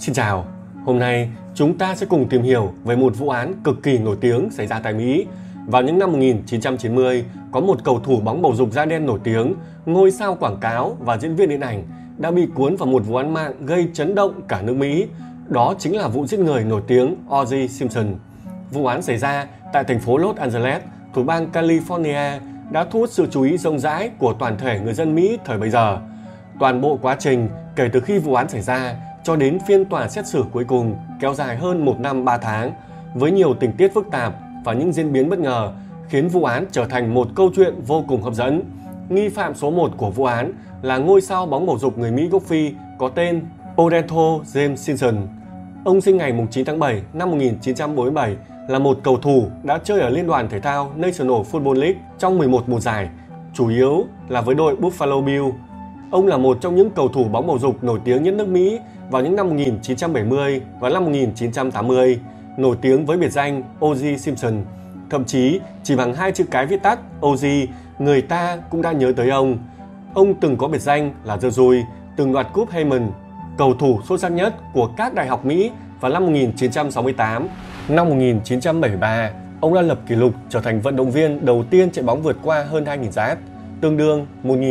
Xin chào, hôm nay chúng ta sẽ cùng tìm hiểu về một vụ án cực kỳ nổi tiếng xảy ra tại Mỹ. Vào những năm 1990, có một cầu thủ bóng bầu dục da đen nổi tiếng, ngôi sao quảng cáo và diễn viên điện ảnh đã bị cuốn vào một vụ án mạng gây chấn động cả nước Mỹ. Đó chính là vụ giết người nổi tiếng O.J. Simpson. Vụ án xảy ra tại thành phố Los Angeles, thuộc bang California, đã thu hút sự chú ý rộng rãi của toàn thể người dân Mỹ thời bấy giờ. Toàn bộ quá trình kể từ khi vụ án xảy ra cho đến phiên tòa xét xử cuối cùng kéo dài hơn 1 năm 3 tháng, với nhiều tình tiết phức tạp và những diễn biến bất ngờ, khiến vụ án trở thành một câu chuyện vô cùng hấp dẫn. Nghi phạm số 1 của vụ án là ngôi sao bóng bầu dục người Mỹ gốc Phi có tên Odetto James Simpson. Ông sinh ngày 9 tháng 7 năm 1947, là một cầu thủ đã chơi ở Liên đoàn Thể thao National Football League trong 11 mùa giải, chủ yếu là với đội Buffalo Bills. Ông là một trong những cầu thủ bóng bầu dục nổi tiếng nhất nước Mỹ vào những năm 1970 và năm 1980, nổi tiếng với biệt danh O.J. Simpson. Thậm chí chỉ bằng 2 chữ cái viết tắt O.J, người ta cũng đã nhớ tới ông. Ông từng có biệt danh là The Dui, từng đoạt cúp Heisman, cầu thủ xuất sắc nhất của các đại học Mỹ vào năm 1968. Năm 1973, ông đã lập kỷ lục trở thành vận động viên đầu tiên chạy bóng vượt qua hơn 2.000 yard, tương đương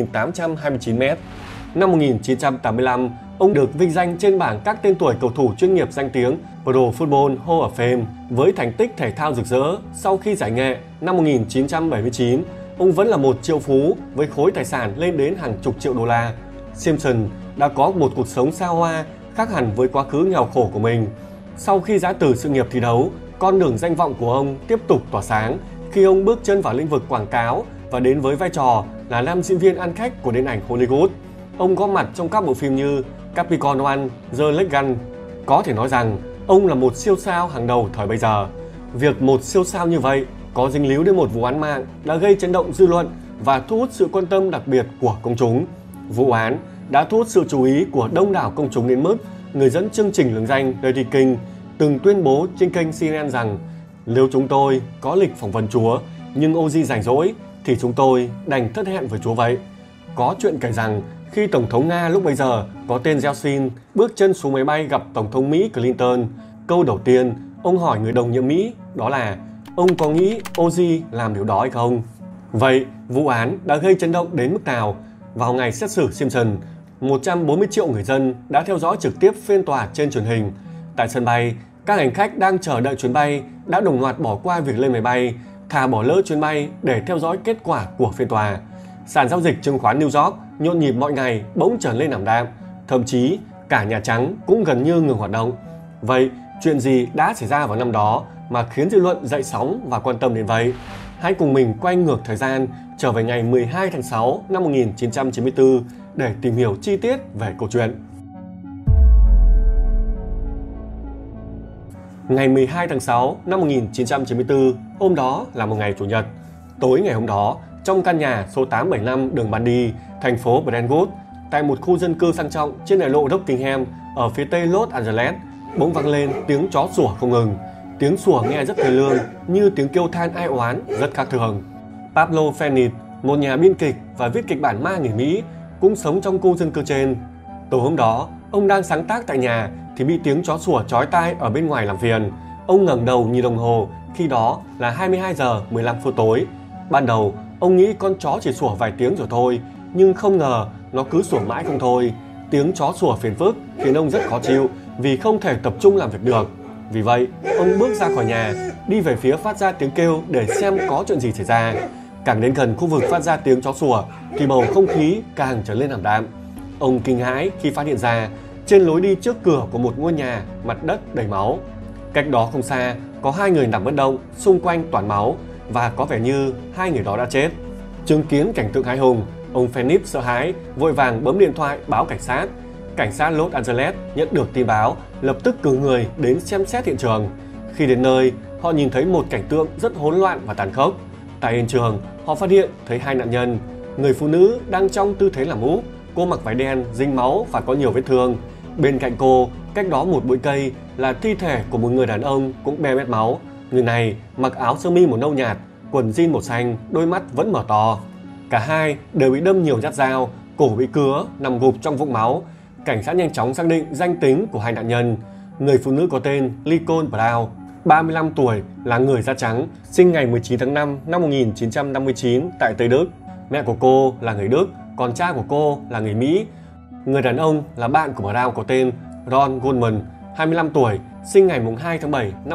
1.829 m. Năm 1985, ông được vinh danh trên bảng các tên tuổi cầu thủ chuyên nghiệp danh tiếng Pro Football Hall of Fame với thành tích thể thao rực rỡ. Sau khi giải nghệ năm 1979, ông vẫn là một triệu phú với khối tài sản lên đến hàng chục triệu đô la. Simpson đã có một cuộc sống xa hoa, khác hẳn với quá khứ nghèo khổ của mình. Sau khi giã từ sự nghiệp thi đấu, con đường danh vọng của ông tiếp tục tỏa sáng khi ông bước chân vào lĩnh vực quảng cáo và đến với vai trò là nam diễn viên ăn khách của điện ảnh Hollywood. Ông có mặt trong các bộ phim như Capricorn One, The Legend. Có thể nói rằng ông là một siêu sao hàng đầu thời bấy giờ. Việc một siêu sao như vậy có dính líu đến một vụ án mạng đã gây chấn động dư luận và thu hút sự quan tâm đặc biệt của công chúng. Vụ án đã thu hút sự chú ý của đông đảo công chúng đến mức người dẫn chương trình lừng danh Larry King từng tuyên bố trên kênh CNN rằng nếu chúng tôi có lịch phỏng vấn Chúa nhưng O.J. rảnh rỗi thì chúng tôi đành thất hẹn với Chúa vậy. Có chuyện kể rằng khi Tổng thống Nga lúc bấy giờ có tên Yeltsin bước chân xuống máy bay gặp Tổng thống Mỹ Clinton, câu đầu tiên ông hỏi người đồng nhiệm Mỹ đó là ông có nghĩ O.J. làm điều đó hay không? Vậy vụ án đã gây chấn động đến mức nào? Vào ngày xét xử Simpson, 140 triệu người dân đã theo dõi trực tiếp phiên tòa trên truyền hình. Tại sân bay, các hành khách đang chờ đợi chuyến bay đã đồng loạt bỏ qua việc lên máy bay, thà bỏ lỡ chuyến bay để theo dõi kết quả của phiên tòa. Sàn giao dịch chứng khoán New York nhộn nhịp mọi ngày bỗng trở lên ảm đạm, thậm chí cả Nhà Trắng cũng gần như ngừng hoạt động. Vậy chuyện gì đã xảy ra vào năm đó mà khiến dư luận dậy sóng và quan tâm đến vậy? Hãy cùng mình quay ngược thời gian trở về ngày 12 tháng 6 năm 1994 để tìm hiểu chi tiết về câu chuyện. Ngày 12 tháng 6 năm 1994, hôm đó là một ngày Chủ nhật. Tối ngày hôm đó, trong căn nhà số 875 đường Bundy, thành phố Brentwood, tại một khu dân cư sang trọng trên đại lộ Rockingham ở phía tây Los Angeles, bỗng vang lên tiếng chó sủa không ngừng. Tiếng sủa nghe rất thê lương, như tiếng kêu than ai oán rất khác thường. Pablo Fenix, một nhà biên kịch và viết kịch bản ma người Mỹ, cũng sống trong khu dân cư trên. Tối hôm đó, ông đang sáng tác tại nhà thì bị tiếng chó sủa chói tai ở bên ngoài làm phiền. Ông ngẩng đầu nhìn đồng hồ, khi đó là 22 giờ 15 phút tối. Ban đầu, ông nghĩ con chó chỉ sủa vài tiếng rồi thôi, nhưng không ngờ nó cứ sủa mãi không thôi. Tiếng chó sủa phiền phức khiến ông rất khó chịu vì không thể tập trung làm việc được. Vì vậy, ông bước ra khỏi nhà, đi về phía phát ra tiếng kêu để xem có chuyện gì xảy ra. Càng đến gần khu vực phát ra tiếng chó sủa thì bầu không khí càng trở lên ảm đạm. Ông kinh hãi khi phát hiện ra trên lối đi trước cửa của một ngôi nhà mặt đất đầy máu. Cách đó không xa có 2 người nằm bất động, xung quanh toàn máu và có vẻ như 2 người đó đã chết. Chứng kiến cảnh tượng hãi hùng, ông Fenix sợ hãi, vội vàng bấm điện thoại báo cảnh sát. Cảnh sát Los Angeles nhận được tin báo, lập tức cử người đến xem xét hiện trường. Khi đến nơi, họ nhìn thấy một cảnh tượng rất hỗn loạn và tàn khốc. Tại hiện trường, họ phát hiện thấy 2 nạn nhân. Người phụ nữ đang trong tư thế làm úp, cô mặc váy đen, dính máu và có nhiều vết thương. Bên cạnh cô, cách đó một bụi cây là thi thể của một người đàn ông cũng be bét máu. Người này mặc áo sơ mi màu nâu nhạt, quần jean màu xanh, đôi mắt vẫn mở to. Cả hai đều bị đâm nhiều nhát dao, cổ bị cứa, nằm gục trong vũng máu. cảnh sát nhanh chóng xác định danh tính của hai nạn nhân. Người phụ nữ có tên Nicole Brown, 35 tuổi, là người da trắng, sinh ngày 19 tháng 5 năm 1959 tại Tây Đức. Mẹ của cô là người Đức, còn cha của cô là người Mỹ. Người đàn ông là bạn của Brown có tên Ron Goldman, 25 tuổi, sinh ngày 2 tháng 7 năm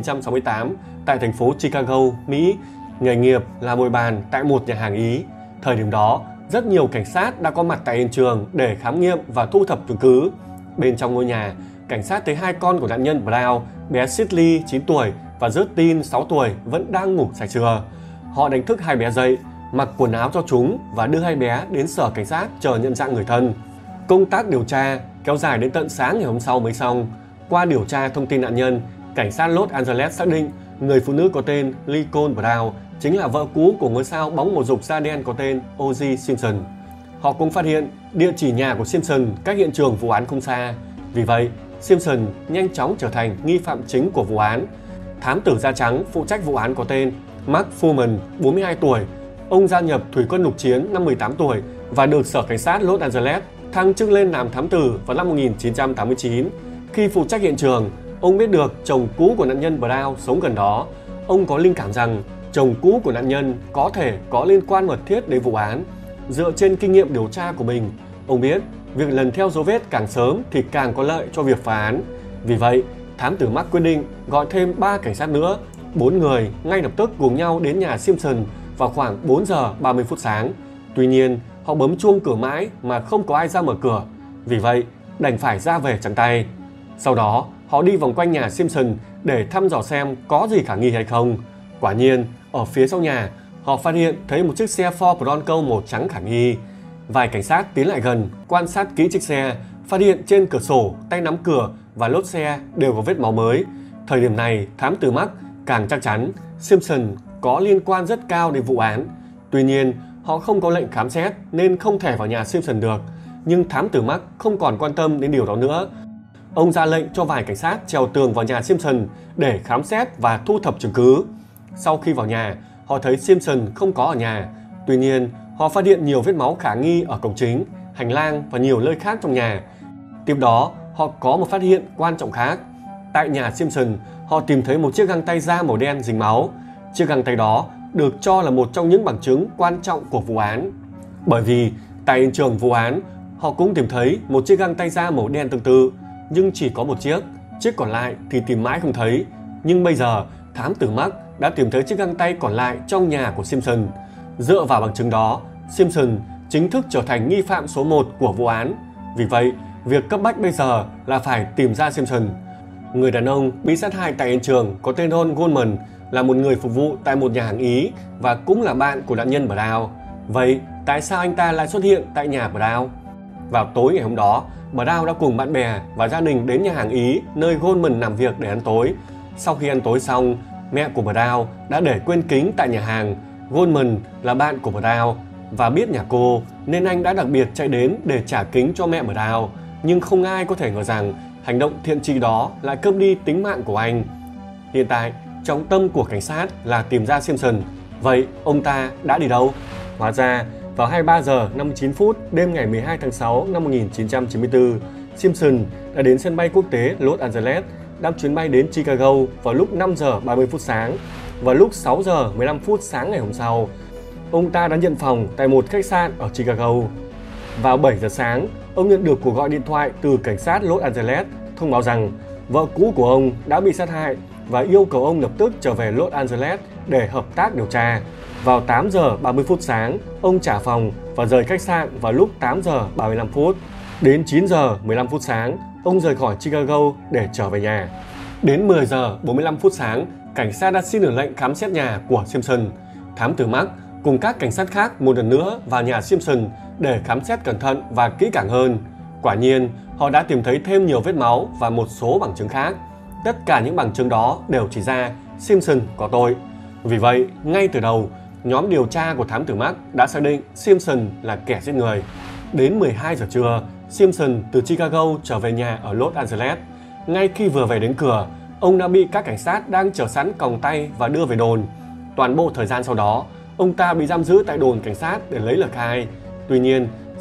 1968 tại thành phố Chicago, Mỹ. Nghề nghiệp là bồi bàn tại một nhà hàng Ý. Thời điểm đó, rất nhiều cảnh sát đã có mặt tại hiện trường để khám nghiệm và thu thập chứng cứ. Bên trong ngôi nhà, cảnh sát thấy hai con của nạn nhân Brown, bé Sidley 9 tuổi và Justin 6 tuổi vẫn đang ngủ say sưa. Họ đánh thức hai bé dậy, mặc quần áo cho chúng và đưa hai bé đến sở cảnh sát chờ nhận dạng người thân. Công tác điều tra kéo dài đến tận sáng ngày hôm sau mới xong. Qua điều tra thông tin nạn nhân, cảnh sát Los Angeles xác định người phụ nữ có tên Nicole Brown chính là vợ cũ của ngôi sao bóng bầu dục da đen có tên O.J. Simpson. Họ cũng phát hiện địa chỉ nhà của Simpson cách hiện trường vụ án không xa. Vì vậy, Simpson nhanh chóng trở thành nghi phạm chính của vụ án. Thám tử da trắng phụ trách vụ án có tên Mark Fuhrman, 42 tuổi. Ông gia nhập Thủy quân lục chiến năm 18 tuổi và được Sở Cảnh sát Los Angeles thăng chức lên làm thám tử vào năm 1989. Khi phụ trách hiện trường, ông biết được chồng cũ của nạn nhân Brown sống gần đó. Ông có linh cảm rằng chồng cũ của nạn nhân có thể có liên quan mật thiết đến vụ án. Dựa trên kinh nghiệm điều tra của mình, ông biết việc lần theo dấu vết càng sớm thì càng có lợi cho việc phá án. Vì vậy, thám tử Mark quyết định gọi thêm 3 cảnh sát nữa. 4 người ngay lập tức cùng nhau đến nhà Simpson vào khoảng 4 giờ 30 phút sáng. Tuy nhiên, họ bấm chuông cửa mãi mà không có ai ra mở cửa. Vì vậy, đành phải ra về trắng tay. Sau đó, họ đi vòng quanh nhà Simpson để thăm dò xem có gì khả nghi hay không. Quả nhiên, ở phía sau nhà, họ phát hiện thấy một chiếc xe Ford Bronco màu trắng khả nghi. Vài cảnh sát tiến lại gần, quan sát kỹ chiếc xe, phát hiện trên cửa sổ, tay nắm cửa và lốp xe đều có vết máu mới. Thời điểm này, thám tử Mark càng chắc chắn Simpson có liên quan rất cao đến vụ án. Tuy nhiên, họ không có lệnh khám xét nên không thể vào nhà Simpson được. Nhưng thám tử Mark không còn quan tâm đến điều đó nữa. Ông ra lệnh cho vài cảnh sát trèo tường vào nhà Simpson để khám xét và thu thập chứng cứ. Sau khi vào nhà, họ thấy Simpson không có ở nhà. Tuy nhiên, họ phát hiện nhiều vết máu khả nghi ở cổng chính, hành lang và nhiều nơi khác trong nhà. Tiếp đó, họ có một phát hiện quan trọng khác. Tại nhà Simpson, họ tìm thấy một chiếc găng tay da màu đen dính máu. Chiếc găng tay đó được cho là một trong những bằng chứng quan trọng của vụ án. Bởi vì tại hiện trường vụ án, họ cũng tìm thấy một chiếc găng tay da màu đen tương tự, nhưng chỉ có một chiếc còn lại thì tìm mãi không thấy. Nhưng bây giờ, thám tử Mark đã tìm thấy chiếc găng tay còn lại trong nhà của Simpson. Dựa vào bằng chứng đó, Simpson chính thức trở thành nghi phạm số 1 của vụ án. Vì vậy, việc cấp bách bây giờ là phải tìm ra Simpson. Người đàn ông bị sát hại tại hiện trường có tên Ron Goldman là một người phục vụ tại một nhà hàng Ý và cũng là bạn của nạn nhân Brown. Vậy, tại sao anh ta lại xuất hiện tại nhà Brown? Vào tối ngày hôm đó, Brown đã cùng bạn bè và gia đình đến nhà hàng Ý nơi Goldman làm việc để ăn tối. Sau khi ăn tối xong, mẹ của Brown đã để quên kính tại nhà hàng. Goldman là bạn của Brown và biết nhà cô nên anh đã đặc biệt chạy đến để trả kính cho mẹ Brown. Nhưng không ai có thể ngờ rằng hành động thiện tri đó lại cướp đi tính mạng của anh. Hiện tại, trọng tâm của cảnh sát là tìm ra Simpson. Vậy ông ta đã đi đâu? Hóa ra, vào 23 giờ 59 phút đêm ngày 12 tháng 6 năm 1994, Simpson đã đến sân bay quốc tế Los Angeles, đáp chuyến bay đến Chicago vào lúc 5 giờ 30 phút sáng. Vào lúc 6 giờ 15 phút sáng ngày hôm sau, ông ta đã nhận phòng tại một khách sạn ở Chicago. Vào 7 giờ sáng, ông nhận được cuộc gọi điện thoại từ cảnh sát Los Angeles thông báo rằng vợ cũ của ông đã bị sát hại và yêu cầu ông lập tức trở về Los Angeles để hợp tác điều tra. Vào 8 giờ 30 phút sáng, ông trả phòng và rời khách sạn vào lúc 8 giờ 35 phút. Đến 9 giờ 15 phút sáng, ông rời khỏi Chicago để trở về nhà. Đến 10 giờ 45 phút sáng, cảnh sát đã xin được lệnh khám xét nhà của Simpson. Thám tử Mark cùng các cảnh sát khác một lần nữa vào nhà Simpson để khám xét cẩn thận và kỹ càng hơn. Quả nhiên, họ đã tìm thấy thêm nhiều vết máu và một số bằng chứng khác. Tất cả những bằng chứng đó đều chỉ ra Simpson có tội. Vì vậy, ngay từ đầu, nhóm điều tra của thám tử Mark đã xác định Simpson là kẻ giết người. Đến 12 giờ trưa, Simpson từ Chicago trở về nhà ở Los Angeles. Ngay khi vừa về đến cửa, ông đã bị các cảnh sát đang chờ sẵn còng tay và đưa về đồn. Toàn bộ thời gian sau đó, ông ta bị giam giữ tại đồn cảnh sát để lấy lời khai. Tuy nhiên,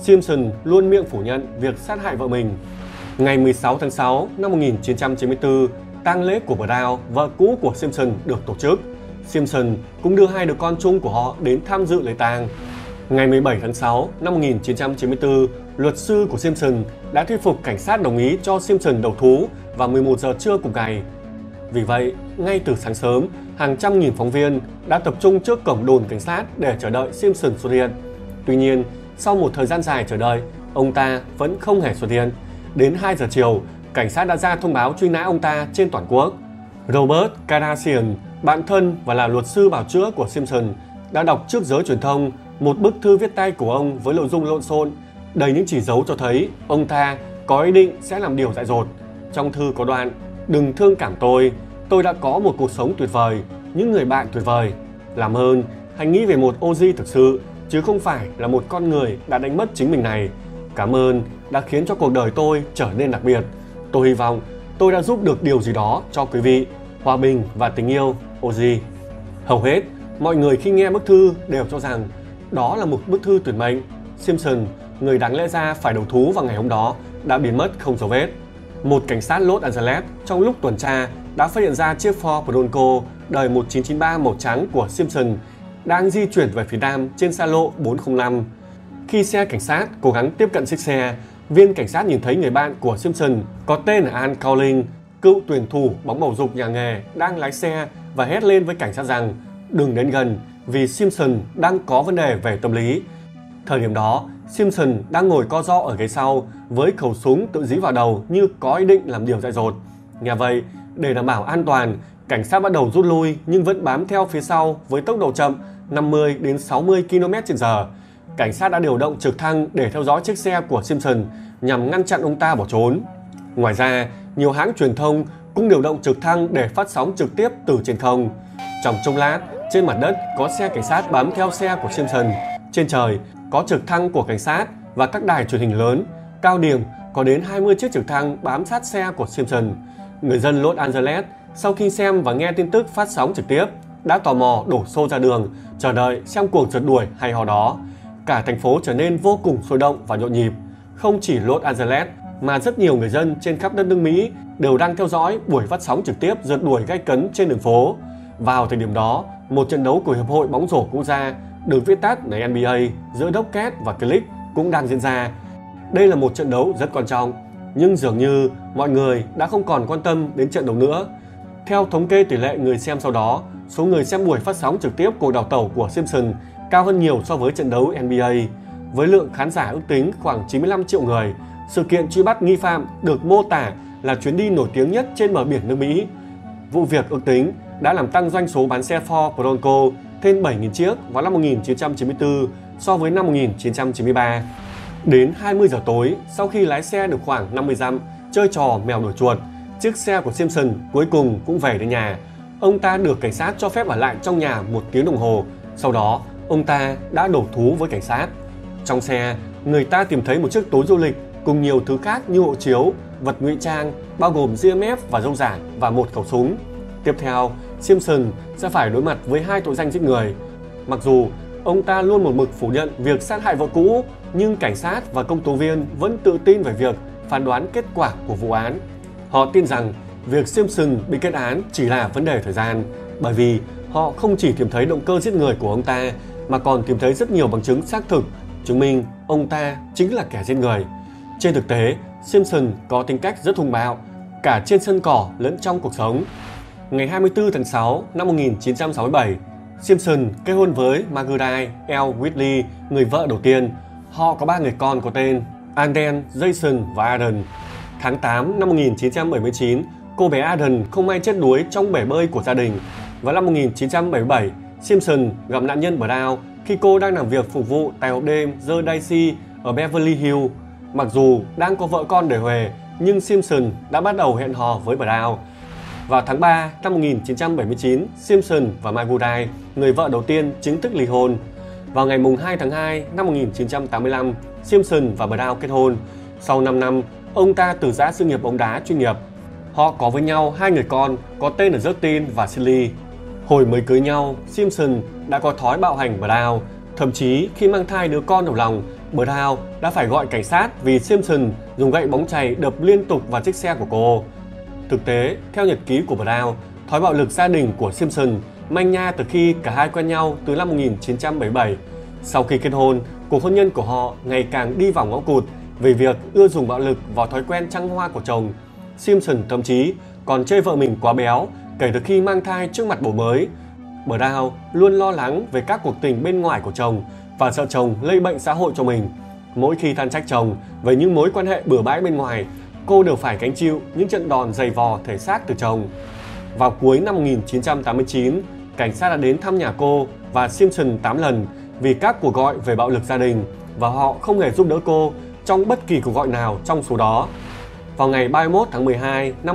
Simpson luôn miệng phủ nhận việc sát hại vợ mình. Ngày 16 tháng 6 năm 1994, tang lễ của Brown, vợ cũ của Simpson, được tổ chức. Simpson cũng đưa hai đứa con chung của họ đến tham dự lễ tang. Ngày 17 tháng 6 năm 1994, luật sư của Simpson đã thuyết phục cảnh sát đồng ý cho Simpson đầu thú vào 11 giờ trưa cùng ngày. Vì vậy, ngay từ sáng sớm, hàng trăm nghìn phóng viên đã tập trung trước cổng đồn cảnh sát để chờ đợi Simpson xuất hiện. Tuy nhiên, sau một thời gian dài chờ đợi, ông ta vẫn không hề xuất hiện. Đến 2 giờ chiều, cảnh sát đã ra thông báo truy nã ông ta trên toàn quốc. Robert Kardashian, bạn thân và là luật sư bào chữa của Simpson, đã đọc trước giới truyền thông một bức thư viết tay của ông với nội dung lộn xộn, đầy những chỉ dấu cho thấy ông ta có ý định sẽ làm điều dại dột. Trong thư có đoạn: "Đừng thương cảm tôi đã có một cuộc sống tuyệt vời, những người bạn tuyệt vời. Làm ơn, hãy nghĩ về một Ozzy thực sự, chứ không phải là một con người đã đánh mất chính mình này. Cảm ơn đã khiến cho cuộc đời tôi trở nên đặc biệt. Tôi hy vọng tôi đã giúp được điều gì đó cho quý vị. Hòa bình và tình yêu, Ozzy." Hầu hết mọi người khi nghe bức thư đều cho rằng đó là một bức thư tuyệt mệnh. Simpson, người đáng lẽ ra phải đầu thú vào ngày hôm đó, đã biến mất không dấu vết. Một cảnh sát Los Angeles trong lúc tuần tra đã phát hiện ra chiếc Ford Bronco đời 1993 màu trắng của Simpson đang di chuyển về phía nam trên xa lộ 405. Khi xe cảnh sát cố gắng tiếp cận chiếc xe, viên cảnh sát nhìn thấy người bạn của Simpson có tên là Al Cowling, cựu tuyển thủ bóng bầu dục nhà nghề, đang lái xe và hét lên với cảnh sát rằng đừng đến gần vì Simpson đang có vấn đề về tâm lý. Thời điểm đó, Simpson đang ngồi co ro ở ghế sau với khẩu súng tự dí vào đầu như có ý định làm điều dại dột. Nghe vậy, để đảm bảo an toàn, cảnh sát bắt đầu rút lui nhưng vẫn bám theo phía sau với tốc độ chậm 50 đến 60 km/h. Cảnh sát đã điều động trực thăng để theo dõi chiếc xe của Simpson nhằm ngăn chặn ông ta bỏ trốn. Ngoài ra, nhiều hãng truyền thông cũng điều động trực thăng để phát sóng trực tiếp từ trên không. Trong chốc lát, trên mặt đất có xe cảnh sát bám theo xe của Simpson. Trên trời có trực thăng của cảnh sát và các đài truyền hình lớn. Cao điểm có đến 20 chiếc trực thăng bám sát xe của Simpson. Người dân Los Angeles sau khi xem và nghe tin tức phát sóng trực tiếp đã tò mò đổ xô ra đường chờ đợi xem cuộc rượt đuổi hay hò đó. Cả thành phố trở nên vô cùng sôi động và nhộn nhịp. Không chỉ Los Angeles mà rất nhiều người dân trên khắp đất nước Mỹ đều đang theo dõi buổi phát sóng trực tiếp rượt đuổi gay cấn trên đường phố. Vào thời điểm đó, một trận đấu của Hiệp hội bóng rổ quốc gia, được viết tắt là NBA, giữa Rockets và Clippers cũng đang diễn ra. Đây là một trận đấu rất quan trọng, nhưng dường như mọi người đã không còn quan tâm đến trận đấu nữa. Theo thống kê tỷ lệ người xem sau đó, số người xem buổi phát sóng trực tiếp cuộc đào tẩu của Simpson cao hơn nhiều so với trận đấu NBA. Với lượng khán giả ước tính khoảng 95 triệu người, sự kiện truy bắt nghi phạm được mô tả là chuyến đi nổi tiếng nhất trên bờ biển nước Mỹ. Vụ việc ước tính đã làm tăng doanh số bán xe Ford Bronco thêm 7.000 chiếc vào năm 1994 so với năm 1993. Đến 20 giờ tối, sau khi lái xe được khoảng 50 dặm, chơi trò mèo đuổi chuột, chiếc xe của Simpson cuối cùng cũng về đến nhà. Ông ta được cảnh sát cho phép ở lại trong nhà 1 tiếng đồng hồ. Sau đó, ông ta đã đổ thú với cảnh sát. Trong xe, người ta tìm thấy một chiếc túi du lịch cùng nhiều thứ khác như hộ chiếu, vật ngụy trang, bao gồm GMF và dâu giả và một khẩu súng. Tiếp theo, Simpson sẽ phải đối mặt với 2 tội danh giết người. Mặc dù ông ta luôn một mực phủ nhận việc sát hại vợ cũ, nhưng cảnh sát và công tố viên vẫn tự tin về việc phán đoán kết quả của vụ án. Họ tin rằng việc Simpson bị kết án chỉ là vấn đề thời gian, bởi vì họ không chỉ tìm thấy động cơ giết người của ông ta, mà còn tìm thấy rất nhiều bằng chứng xác thực chứng minh ông ta chính là kẻ giết người. Trên thực tế, Simpson có tính cách rất hung bạo, cả trên sân cỏ lẫn trong cuộc sống. Ngày 24 tháng 6 năm 1967, Simpson kết hôn với Marguerite L. Whitley, người vợ đầu tiên. Họ có 3 người con có tên Alden, Jason và Aden. Tháng 8 năm 1979, cô bé Aden không may chết đuối trong bể bơi của gia đình. Vào năm 1977, Simpson gặp nạn nhân Brown khi cô đang làm việc phục vụ tại hộp đêm The Daisy ở Beverly Hills. Mặc dù đang có vợ con để huề, nhưng Simpson đã bắt đầu hẹn hò với Brown. Vào tháng 3 năm 1979, Simpson và Marguerite, người vợ đầu tiên, chính thức ly hôn. Vào ngày 2 tháng 2 năm 1985, Simpson và Brown kết hôn. Sau 5 năm, ông ta từ giã sự nghiệp bóng đá chuyên nghiệp. Họ có với nhau 2 người con có tên là Justin và Silly. Hồi mới cưới nhau, Simpson đã có thói bạo hành Brown. Thậm chí khi mang thai đứa con đầu lòng, Brown đã phải gọi cảnh sát vì Simpson dùng gậy bóng chày đập liên tục vào chiếc xe của cô. Thực tế, theo nhật ký của Brown, thói bạo lực gia đình của Simpson manh nha từ khi cả hai quen nhau từ năm 1977. Sau khi kết hôn, cuộc hôn nhân của họ ngày càng đi vào ngõ cụt về việc ưa dùng bạo lực vào thói quen trăng hoa của chồng. Simpson thậm chí còn chê vợ mình quá béo kể từ khi mang thai trước mặt bầu mới. Brown luôn lo lắng về các cuộc tình bên ngoài của chồng và sợ chồng lây bệnh xã hội cho mình. Mỗi khi than trách chồng về những mối quan hệ bừa bãi bên ngoài, cô đều phải gánh chịu những trận đòn dày vò thể xác từ chồng. Vào cuối năm 1989, cảnh sát đã đến thăm nhà cô và Simpson 8 lần vì các cuộc gọi về bạo lực gia đình và họ không hề giúp đỡ cô trong bất kỳ cuộc gọi nào trong số đó. Vào ngày 31 tháng 12 năm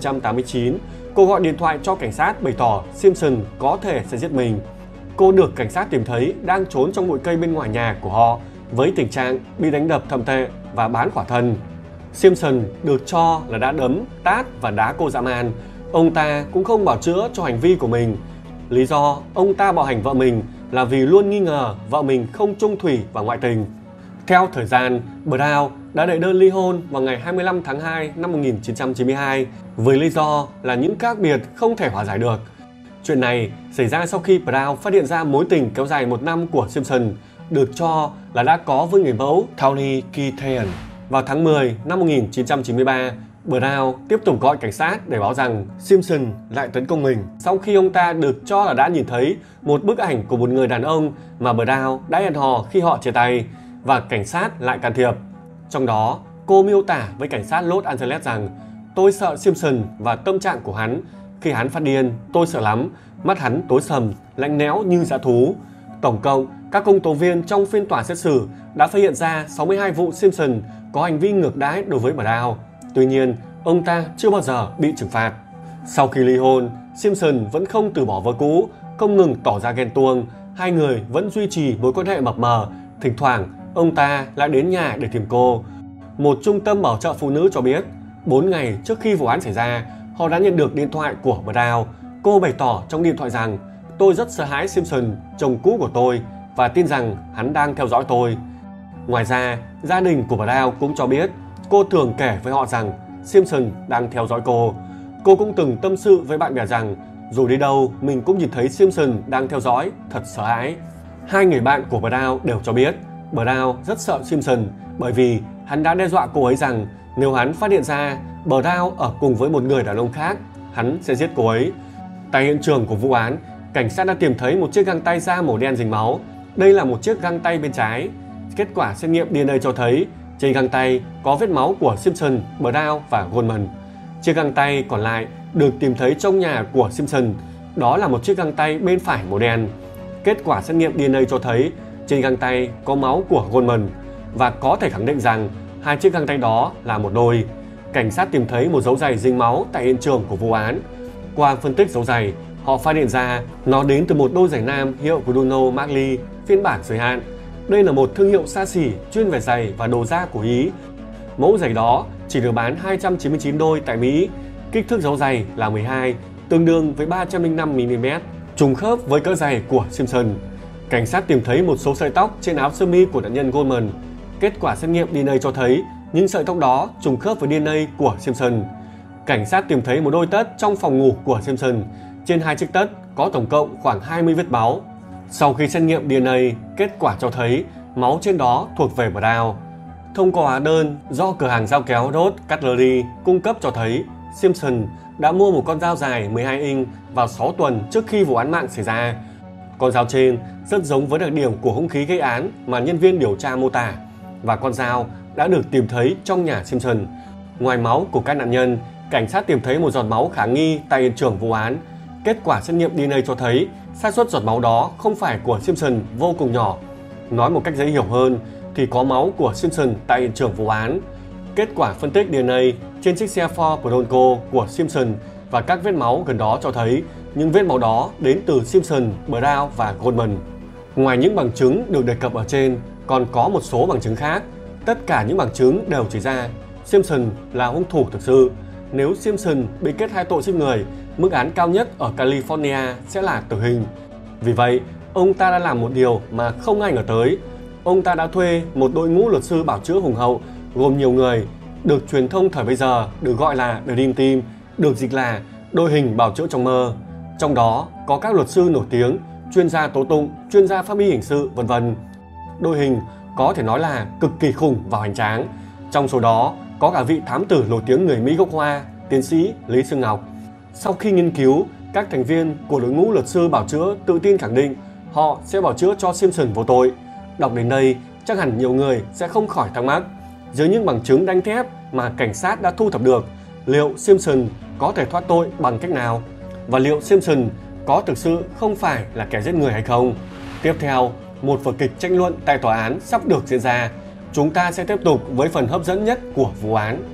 1989, cô gọi điện thoại cho cảnh sát bày tỏ Simpson có thể sẽ giết mình. Cô được cảnh sát tìm thấy đang trốn trong bụi cây bên ngoài nhà của họ với tình trạng bị đánh đập thậm tệ và bán khỏa thân. Simpson được cho là đã đấm, tát và đá cô dã man. Ông ta cũng không bào chữa cho hành vi của mình. Lý do ông ta bạo hành vợ mình là vì luôn nghi ngờ vợ mình không chung thủy và ngoại tình. Theo thời gian, Brown đã đệ đơn ly hôn vào ngày 25 tháng 2 năm 1992 với lý do là những khác biệt không thể hòa giải được. Chuyện này xảy ra sau khi Brown phát hiện ra mối tình kéo dài 1 năm của Simpson được cho là đã có với người mẫu Tawny Kitaen. Vào tháng 10 năm 1993, Brown tiếp tục gọi cảnh sát để báo rằng Simpson lại tấn công mình sau khi ông ta được cho là đã nhìn thấy một bức ảnh của một người đàn ông mà Brown đã hẹn hò khi họ chia tay và cảnh sát lại can thiệp. Trong đó, cô miêu tả với cảnh sát Los Angeles rằng tôi sợ Simpson và tâm trạng của hắn. Khi hắn phát điên, tôi sợ lắm, mắt hắn tối sầm, lạnh lẽo như dã thú. Tổng cộng, các công tố viên trong phiên tòa xét xử đã phát hiện ra 62 vụ Simpson có hành vi ngược đãi đối với Brown. Tuy nhiên, ông ta chưa bao giờ bị trừng phạt. Sau khi ly hôn, Simpson vẫn không từ bỏ vợ cũ, không ngừng tỏ ra ghen tuông. Hai người vẫn duy trì mối quan hệ mập mờ. Thỉnh thoảng, ông ta lại đến nhà để tìm cô. Một trung tâm bảo trợ phụ nữ cho biết, 4 ngày trước khi vụ án xảy ra, họ đã nhận được điện thoại của Brown. Cô bày tỏ trong điện thoại rằng, tôi rất sợ hãi Simpson, chồng cũ của tôi, và tin rằng hắn đang theo dõi tôi. Ngoài ra, gia đình của Brown cũng cho biết, cô thường kể với họ rằng Simpson đang theo dõi cô. Cô cũng từng tâm sự với bạn bè rằng, dù đi đâu, mình cũng nhìn thấy Simpson đang theo dõi, thật sợ hãi. Hai người bạn của Brown đều cho biết, Brown rất sợ Simpson bởi vì hắn đã đe dọa cô ấy rằng nếu hắn phát hiện ra Brown ở cùng với một người đàn ông khác, hắn sẽ giết cô ấy. Tại hiện trường của vụ án, cảnh sát đã tìm thấy một chiếc găng tay da màu đen dính máu. Đây là một chiếc găng tay bên trái. Kết quả xét nghiệm DNA cho thấy trên găng tay có vết máu của Simpson, Brown và Goldman. Chiếc găng tay còn lại được tìm thấy trong nhà của Simpson. Đó là một chiếc găng tay bên phải màu đen. Kết quả xét nghiệm DNA cho thấy trên găng tay có máu của Goldman và có thể khẳng định rằng hai chiếc găng tay đó là một đôi. Cảnh sát tìm thấy một dấu giày dính máu tại hiện trường của vụ án. Qua phân tích dấu giày, họ phát hiện ra nó đến từ một đôi giày nam hiệu của Bruno Magli phiên bản giới hạn. Đây là một thương hiệu xa xỉ chuyên về giày và đồ da của Ý. Mẫu giày đó chỉ được bán 299 đôi tại Mỹ. Kích thước dấu giày là 12, tương đương với 305mm, trùng khớp với cỡ giày của Simpson. Cảnh sát tìm thấy một số sợi tóc trên áo sơ mi của nạn nhân Goldman. Kết quả xét nghiệm DNA cho thấy những sợi tóc đó trùng khớp với DNA của Simpson. Cảnh sát tìm thấy một đôi tất trong phòng ngủ của Simpson. Trên hai chiếc tất có tổng cộng khoảng 20 vết máu. Sau khi xét nghiệm DNA, kết quả cho thấy máu trên đó thuộc về Brown. Thông qua hóa đơn do cửa hàng dao kéo Roth Cutlery cung cấp cho thấy Simpson đã mua một con dao dài 12 inch vào 6 tuần trước khi vụ án mạng xảy ra. Con dao trên rất giống với đặc điểm của hung khí gây án mà nhân viên điều tra mô tả, và con dao đã được tìm thấy trong nhà Simpson. Ngoài máu của các nạn nhân, cảnh sát tìm thấy một giọt máu khả nghi tại hiện trường vụ án. Kết quả xét nghiệm DNA cho thấy xác suất giọt máu đó không phải của Simpson vô cùng nhỏ. Nói một cách dễ hiểu hơn thì có máu của Simpson tại hiện trường vụ án. Kết quả phân tích DNA trên chiếc xe Ford Bronco của Simpson và các vết máu gần đó cho thấy những vết máu đó đến từ Simpson, Brown và Goldman. Ngoài những bằng chứng được đề cập ở trên, còn có một số bằng chứng khác. Tất cả những bằng chứng đều chỉ ra Simpson là hung thủ thực sự. Nếu Simpson bị kết hai tội giết người, mức án cao nhất ở California sẽ là tử hình. Vì vậy, ông ta đã làm một điều mà không ai ngờ tới. ông ta đã thuê một đội ngũ luật sư bào chữa hùng hậu gồm nhiều người, được truyền thông thời bấy giờ được gọi là The Dream Team, được dịch là đội hình bào chữa trong mơ. Trong đó có các luật sư nổi tiếng, chuyên gia tố tụng, chuyên gia pháp y hình sự, v.v. Đội hình có thể nói là cực kỳ khủng và hoành tráng. Trong số đó có cả vị thám tử nổi tiếng người Mỹ gốc Hoa, tiến sĩ Lý Sương Ngọc. Sau khi nghiên cứu, các thành viên của đội ngũ luật sư bào chữa tự tin khẳng định họ sẽ bào chữa cho Simpson vô tội. Đọc đến đây, chắc hẳn nhiều người sẽ không khỏi thắc mắc, dưới những bằng chứng đanh thép mà cảnh sát đã thu thập được, liệu Simpson có thể thoát tội bằng cách nào? Và liệu Simpson có thực sự không phải là kẻ giết người hay không? Tiếp theo, một vở kịch tranh luận tại tòa án sắp được diễn ra. Chúng ta sẽ tiếp tục với phần hấp dẫn nhất của vụ án.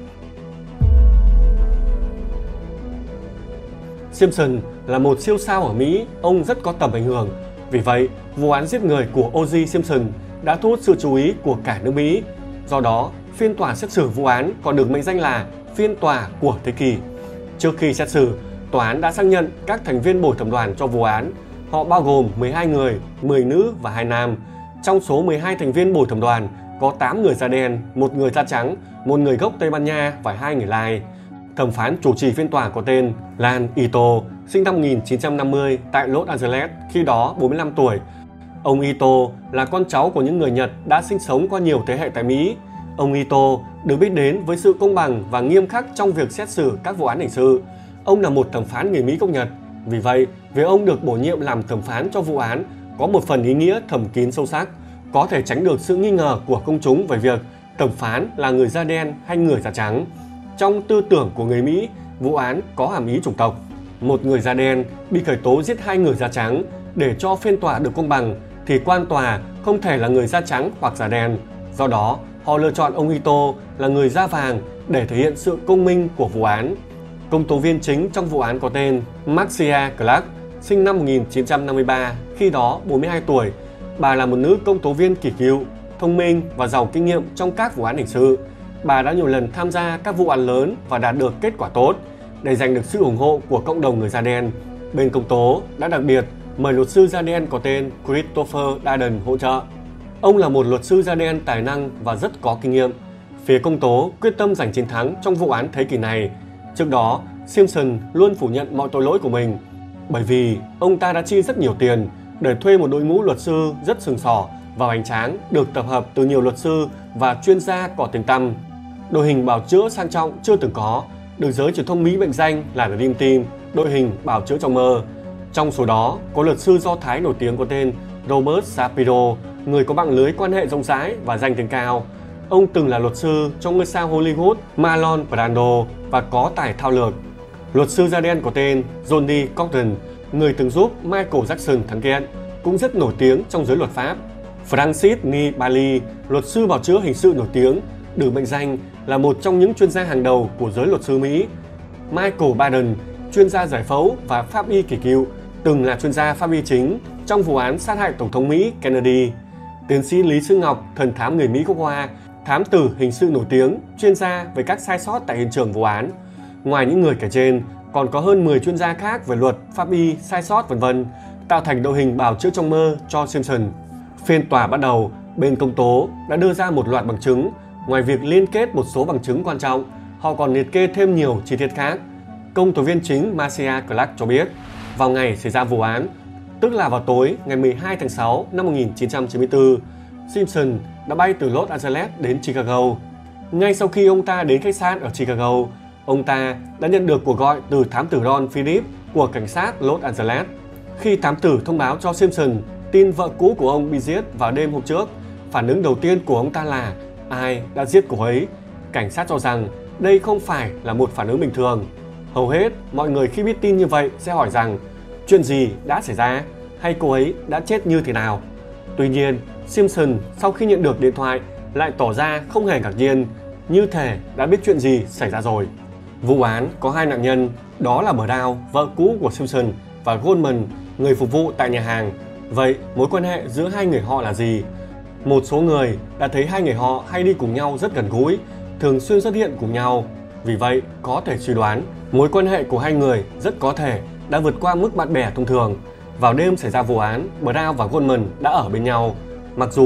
Simpson là một siêu sao ở Mỹ, ông rất có tầm ảnh hưởng. Vì vậy, vụ án giết người của O.J. Simpson đã thu hút sự chú ý của cả nước Mỹ. Do đó, phiên tòa xét xử vụ án còn được mệnh danh là phiên tòa của thế kỷ. Trước khi xét xử, tòa án đã xác nhận các thành viên bồi thẩm đoàn cho vụ án. Họ bao gồm 12 người, 10 nữ và 2 nam. Trong số 12 thành viên bồi thẩm đoàn, có 8 người da đen, 1 người da trắng, 1 người gốc Tây Ban Nha và 2 người Lai. Thẩm phán chủ trì phiên tòa có tên Lan Ito, sinh năm 1950 tại Los Angeles, khi đó 45 tuổi. Ông Ito là con cháu của những người Nhật đã sinh sống qua nhiều thế hệ tại Mỹ. Ông Ito được biết đến với sự công bằng và nghiêm khắc trong việc xét xử các vụ án hình sự. Ông là một thẩm phán người Mỹ gốc Nhật. Vì vậy, việc ông được bổ nhiệm làm thẩm phán cho vụ án có một phần ý nghĩa thầm kín sâu sắc, có thể tránh được sự nghi ngờ của công chúng về việc thẩm phán là người da đen hay người da trắng. Trong tư tưởng của người Mỹ, vụ án có hàm ý chủng tộc. Một người da đen bị khởi tố giết 2 người da trắng. Để cho phiên tòa được công bằng thì quan tòa không thể là người da trắng hoặc da đen. Do đó, họ lựa chọn ông Ito là người da vàng để thể hiện sự công minh của vụ án. Công tố viên chính trong vụ án có tên Marcia Clark, sinh năm 1953, khi đó 42 tuổi. Bà là một nữ công tố viên kỳ cựu, thông minh và giàu kinh nghiệm trong các vụ án hình sự. Bà đã nhiều lần tham gia các vụ án lớn và đạt được kết quả tốt để giành được sự ủng hộ của cộng đồng người da đen. Bên công tố đã đặc biệt mời luật sư da đen có tên Christopher Darden hỗ trợ. Ông là một luật sư da đen tài năng và rất có kinh nghiệm. Phía công tố quyết tâm giành chiến thắng trong vụ án thế kỷ này. Trước đó, Simpson luôn phủ nhận mọi tội lỗi của mình, bởi vì ông ta đã chi rất nhiều tiền để thuê một đội ngũ luật sư rất sừng sỏ và hoành tráng, được tập hợp từ nhiều luật sư và chuyên gia có tiếng tăm. Đội hình bào chữa sang trọng chưa từng có, được giới truyền thông Mỹ mệnh danh là The Dream Team, đội hình bào chữa trong mơ. Trong số đó có luật sư Do Thái nổi tiếng có tên Robert Shapiro, người có mạng lưới quan hệ rộng rãi và danh tiếng cao. Ông từng là luật sư cho ngôi sao Hollywood Marlon Brando và có tài thao lược. Luật sư da đen có tên Johnny Cochran, người từng giúp Michael Jackson thắng kiện, cũng rất nổi tiếng trong giới luật pháp. Francis Nibali, luật sư bào chữa hình sự nổi tiếng, được mệnh danh là một trong những chuyên gia hàng đầu của giới luật sư Mỹ. Michael Baden, chuyên gia giải phẫu và pháp y kỳ cựu, từng là chuyên gia pháp y chính trong vụ án sát hại Tổng thống Mỹ Kennedy. Tiến sĩ Lý Sương Ngọc, thần thám người Mỹ gốc Hoa, thám tử hình sự nổi tiếng, chuyên gia về các sai sót tại hiện trường vụ án. Ngoài những người kể trên, còn có hơn 10 chuyên gia khác về luật, pháp y, sai sót v.v. tạo thành đội hình bào chữa trong mơ cho Simpson. Phiên tòa bắt đầu, bên công tố đã đưa ra một loạt bằng chứng. Ngoài việc liên kết một số bằng chứng quan trọng, họ còn liệt kê thêm nhiều chi tiết khác. Công tố viên chính Marcia Clark cho biết, vào ngày xảy ra vụ án, tức là vào tối ngày 12 tháng 6 năm 1994, Simpson đã bay từ Los Angeles đến Chicago. Ngay sau khi ông ta đến khách sạn ở Chicago, ông ta đã nhận được cuộc gọi từ thám tử Ron Phillips của cảnh sát Los Angeles. Khi thám tử thông báo cho Simpson tin vợ cũ của ông bị giết vào đêm hôm trước, phản ứng đầu tiên của ông ta là ai đã giết cô ấy. Cảnh sát cho rằng đây không phải là một phản ứng bình thường. Hầu hết mọi người khi biết tin như vậy sẽ hỏi rằng chuyện gì đã xảy ra hay cô ấy đã chết như thế nào. Tuy nhiên, Simpson sau khi nhận được điện thoại lại tỏ ra không hề ngạc nhiên, như thể đã biết chuyện gì xảy ra rồi. Vụ án có 2 nạn nhân, đó là Brown, vợ cũ của Simpson, và Goldman, người phục vụ tại nhà hàng. Vậy mối quan hệ giữa hai người họ là gì? Một số người đã thấy hai người họ hay đi cùng nhau rất gần gũi, thường xuyên xuất hiện cùng nhau. Vì vậy, có thể suy đoán mối quan hệ của hai người rất có thể đã vượt qua mức bạn bè thông thường. Vào đêm xảy ra vụ án, Brown và Goldman đã ở bên nhau. Mặc dù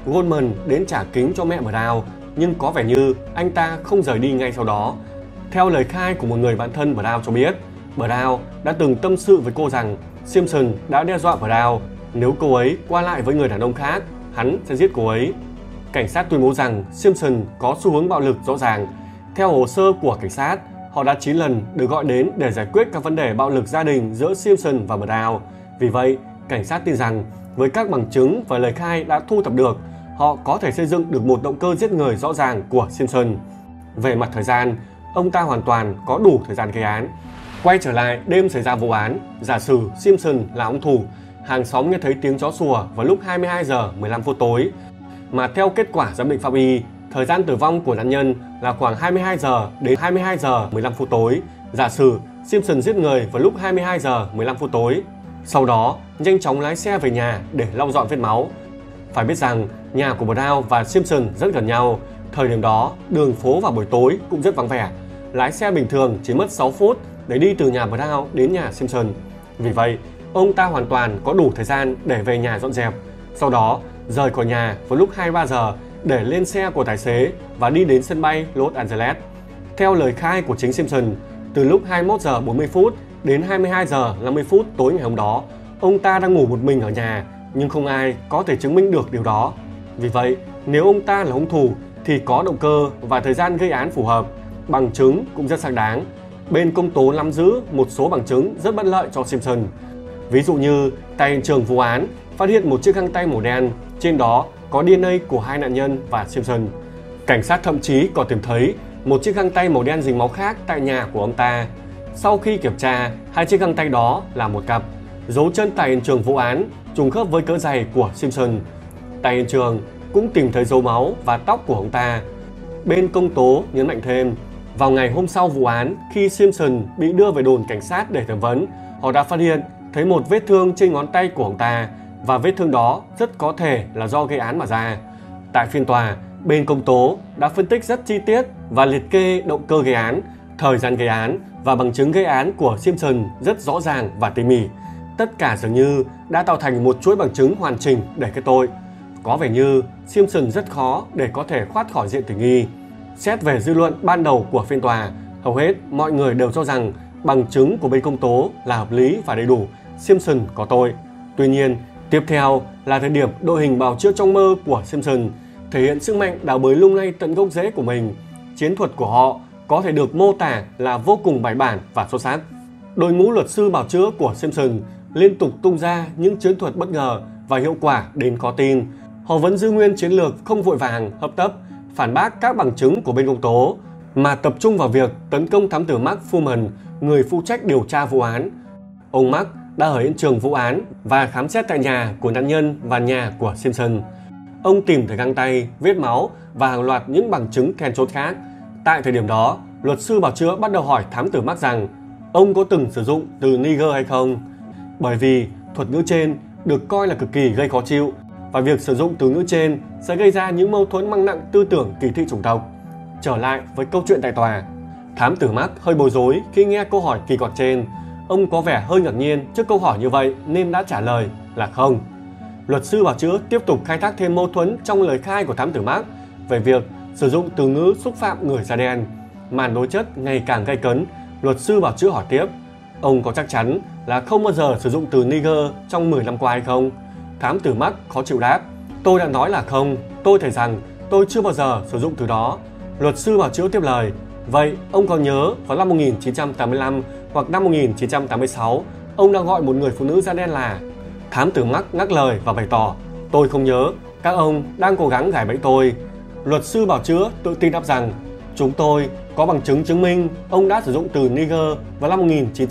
Goldman đến trả kính cho mẹ Brown, nhưng có vẻ như anh ta không rời đi ngay sau đó. Theo lời khai của một người bạn thân Brown cho biết, Brown đã từng tâm sự với cô rằng Simpson đã đe dọa Brown nếu cô ấy qua lại với người đàn ông khác, hắn sẽ giết cô ấy. Cảnh sát tuyên bố rằng Simpson có xu hướng bạo lực rõ ràng. Theo hồ sơ của cảnh sát, họ đã 9 lần được gọi đến để giải quyết các vấn đề bạo lực gia đình giữa Simpson và Brown. Vì vậy, cảnh sát tin rằng với các bằng chứng và lời khai đã thu thập được, họ có thể xây dựng được một động cơ giết người rõ ràng của Simpson. Về mặt thời gian, ông ta hoàn toàn có đủ thời gian gây án. Quay trở lại đêm xảy ra vụ án, giả sử Simpson là hung thủ, hàng xóm nghe thấy tiếng chó sủa vào lúc 22 giờ 15 phút tối. Mà theo kết quả giám định pháp y, thời gian tử vong của nạn nhân là khoảng 22 giờ đến 22 giờ 15 phút tối. Giả sử Simpson giết người vào lúc 22 giờ 15 phút tối. Sau đó, nhanh chóng lái xe về nhà để lau dọn vết máu. Phải biết rằng, nhà của Brown và Simpson rất gần nhau. Thời điểm đó, đường phố vào buổi tối cũng rất vắng vẻ. Lái xe bình thường chỉ mất 6 phút để đi từ nhà Brown đến nhà Simpson. Vì vậy, ông ta hoàn toàn có đủ thời gian để về nhà dọn dẹp. Sau đó, rời khỏi nhà vào lúc 23 giờ để lên xe của tài xế và đi đến sân bay Los Angeles. Theo lời khai của chính Simpson, từ lúc 21 giờ 40 phút đến 22 giờ 50 phút tối ngày hôm đó, ông ta đang ngủ một mình ở nhà, nhưng không ai có thể chứng minh được điều đó. Vì vậy, nếu ông ta là hung thủ thì có động cơ và thời gian gây án phù hợp, bằng chứng cũng rất xác đáng. Bên công tố nắm giữ một số bằng chứng rất bất lợi cho Simpson. Ví dụ như, tại hiện trường vụ án phát hiện một chiếc găng tay màu đen, trên đó có DNA của hai nạn nhân và Simpson. Cảnh sát thậm chí còn tìm thấy một chiếc găng tay màu đen dính máu khác tại nhà của ông ta. Sau khi kiểm tra, hai chiếc găng tay đó là một cặp. Dấu chân tại hiện trường vụ án trùng khớp với cỡ giày của Simpson. Tại hiện trường cũng tìm thấy dấu máu và tóc của ông ta. Bên công tố nhấn mạnh thêm, vào ngày hôm sau vụ án, khi Simpson bị đưa về đồn cảnh sát để thẩm vấn, họ đã phát hiện thấy một vết thương trên ngón tay của ông ta, và vết thương đó rất có thể là do gây án mà ra. Tại phiên tòa, bên công tố đã phân tích rất chi tiết và liệt kê động cơ gây án, thời gian gây án và bằng chứng gây án của Simpson rất rõ ràng và tỉ mỉ. Tất cả dường như đã tạo thành một chuỗi bằng chứng hoàn chỉnh để kết tội. Có vẻ như Simpson rất khó để có thể thoát khỏi diện tình nghi. Xét về dư luận ban đầu của phiên tòa, hầu hết mọi người đều cho rằng bằng chứng của bên công tố là hợp lý và đầy đủ, Simpson có tội. Tuy nhiên, tiếp theo là thời điểm đội hình bào chữa trong mơ của Simpson thể hiện sức mạnh đào bới lung lay tận gốc rễ của mình. Chiến thuật của họ có thể được mô tả là vô cùng bài bản và xuất sắc. Đội ngũ luật sư bào chữa của Simpson liên tục tung ra những chiến thuật bất ngờ và hiệu quả đến khó tin. Họ vẫn giữ nguyên chiến lược không vội vàng, hấp tấp, phản bác các bằng chứng của bên công tố, mà tập trung vào việc tấn công thám tử Mark Fuhrman, người phụ trách điều tra vụ án. Ông Mark đã ở hiện trường vụ án và khám xét tại nhà của nạn nhân và nhà của Simpson. Ông tìm thấy găng tay, vết máu và hàng loạt những bằng chứng then chốt khác. Tại thời điểm đó, luật sư bào chữa bắt đầu hỏi thám tử Mark rằng ông có từng sử dụng từ nigger hay không, bởi vì thuật ngữ trên được coi là cực kỳ gây khó chịu và việc sử dụng từ ngữ trên sẽ gây ra những mâu thuẫn mang nặng tư tưởng kỳ thị chủng tộc. Trở lại với câu chuyện tại tòa, thám tử Mark hơi bối rối khi nghe câu hỏi kỳ quặc trên. Ông có vẻ hơi ngạc nhiên trước câu hỏi như vậy nên đã trả lời là không. Luật sư bào chữa tiếp tục khai thác thêm mâu thuẫn trong lời khai của thám tử Mark về việc sử dụng từ ngữ xúc phạm người da đen. Màn đối chất ngày càng gay cấn, luật sư bào chữa hỏi tiếp, ông có chắc chắn là không bao giờ sử dụng từ nigger trong 10 năm qua hay không? Thám tử Mark khó chịu đáp, tôi đã nói là không, tôi thề rằng tôi chưa bao giờ sử dụng từ đó. Luật sư bào chữa tiếp lời, vậy ông có nhớ vào năm 1985 hoặc năm 1986 ông đã gọi một người phụ nữ da đen là? Thám tử Mark ngắt lời và bày tỏ, tôi không nhớ, các ông đang cố gắng gài bẫy tôi. Luật sư bào chữa tự tin đáp rằng, chúng tôi có bằng chứng chứng minh ông đã sử dụng từ nigger vào năm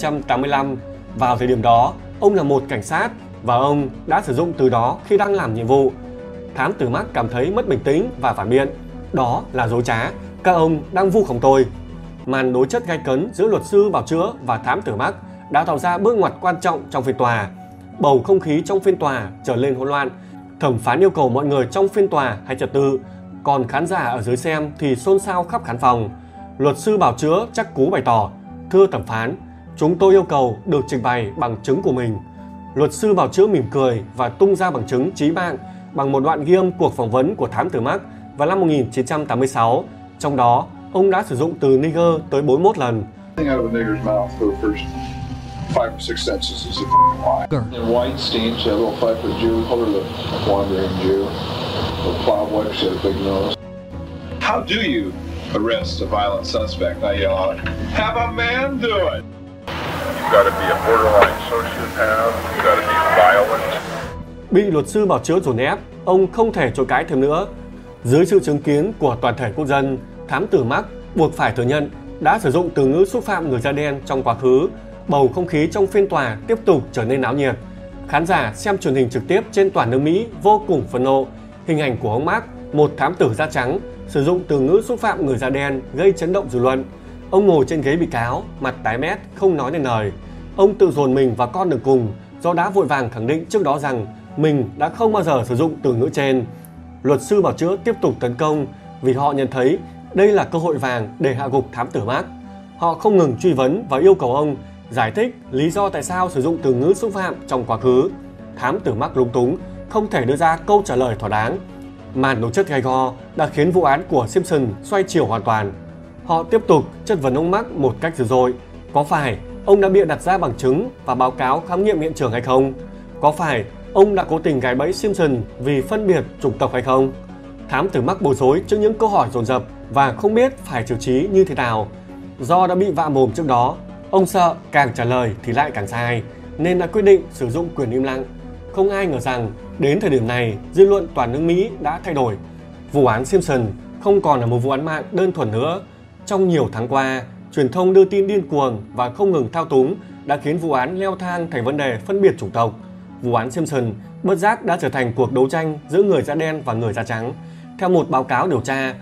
1985. Vào thời điểm đó, ông là một cảnh sát và ông đã sử dụng từ đó khi đang làm nhiệm vụ. Thám tử Mark cảm thấy mất bình tĩnh và phản biện, đó là dối trá, các ông đang vu khống tôi. Màn đối chất gay cấn giữa luật sư bào chữa và thám tử Mark đã tạo ra bước ngoặt quan trọng trong phiên tòa. Bầu không khí trong phiên tòa trở lên hỗn loạn. Thẩm phán yêu cầu mọi người trong phiên tòa hãy trật tự, còn khán giả ở dưới xem thì xôn xao khắp khán phòng. Luật sư bào chữa chắc cú bày tỏ, thưa thẩm phán, chúng tôi yêu cầu được trình bày bằng chứng của mình. Luật sư bào chữa mỉm cười và tung ra bằng chứng chí mạng. bằng một đoạn ghi âm cuộc phỏng vấn của thám tử Mark vào năm 1986. Trong đó, ông đã sử dụng từ nigger tới 41 lần. How do you arrest a violent suspect? I yell out, have a man do it. You've got to be a borderline sociopath. You've got to be violent. Bị luật sư bào chữa dồn ép, ông không thể chối cãi thêm nữa. Dưới sự chứng kiến của toàn thể quốc dân, thám tử Mark buộc phải thừa nhận đã sử dụng từ ngữ xúc phạm người da đen trong quá khứ. Bầu không khí trong phiên tòa tiếp tục trở nên náo nhiệt. Khán giả xem truyền hình trực tiếp trên toàn nước Mỹ vô cùng phẫn nộ. Hình ảnh của ông Mark, một thám tử da trắng, sử dụng từ ngữ xúc phạm người da đen gây chấn động dư luận. Ông ngồi trên ghế bị cáo, mặt tái mét, không nói nên lời. Ông tự dồn mình vào con đường cùng do đã vội vàng khẳng định trước đó rằng mình đã không bao giờ sử dụng từ ngữ trên. Luật sư bào chữa tiếp tục tấn công vì họ nhận thấy đây là cơ hội vàng để hạ gục thám tử Mark. Họ không ngừng truy vấn và yêu cầu ông giải thích lý do tại sao sử dụng từ ngữ xúc phạm trong quá khứ. Thám tử Mark lúng túng, không thể đưa ra câu trả lời thỏa đáng. Màn đấu chất gay go đã khiến vụ án của Simpson xoay chiều hoàn toàn. Họ tiếp tục chất vấn ông Mark một cách dữ dội. Có phải ông đã bịa đặt ra bằng chứng và báo cáo khám nghiệm hiện trường hay không? Có phải ông đã cố tình gài bẫy Simpson vì phân biệt chủng tộc hay không? Thám tử Mark bối rối trước những câu hỏi dồn dập và không biết phải xử trí như thế nào. Do đã bị vạ mồm trước đó, ông sợ càng trả lời thì lại càng sai, nên đã quyết định sử dụng quyền im lặng. Không ai ngờ rằng đến thời điểm này, dư luận toàn nước Mỹ đã thay đổi. Vụ án Simpson không còn là một vụ án mạng đơn thuần nữa. Trong nhiều tháng qua, truyền thông đưa tin điên cuồng và không ngừng thao túng đã khiến vụ án leo thang thành vấn đề phân biệt chủng tộc. Vụ án Simpson bất giác đã trở thành cuộc đấu tranh giữa người da đen và người da trắng. Theo một báo cáo điều tra,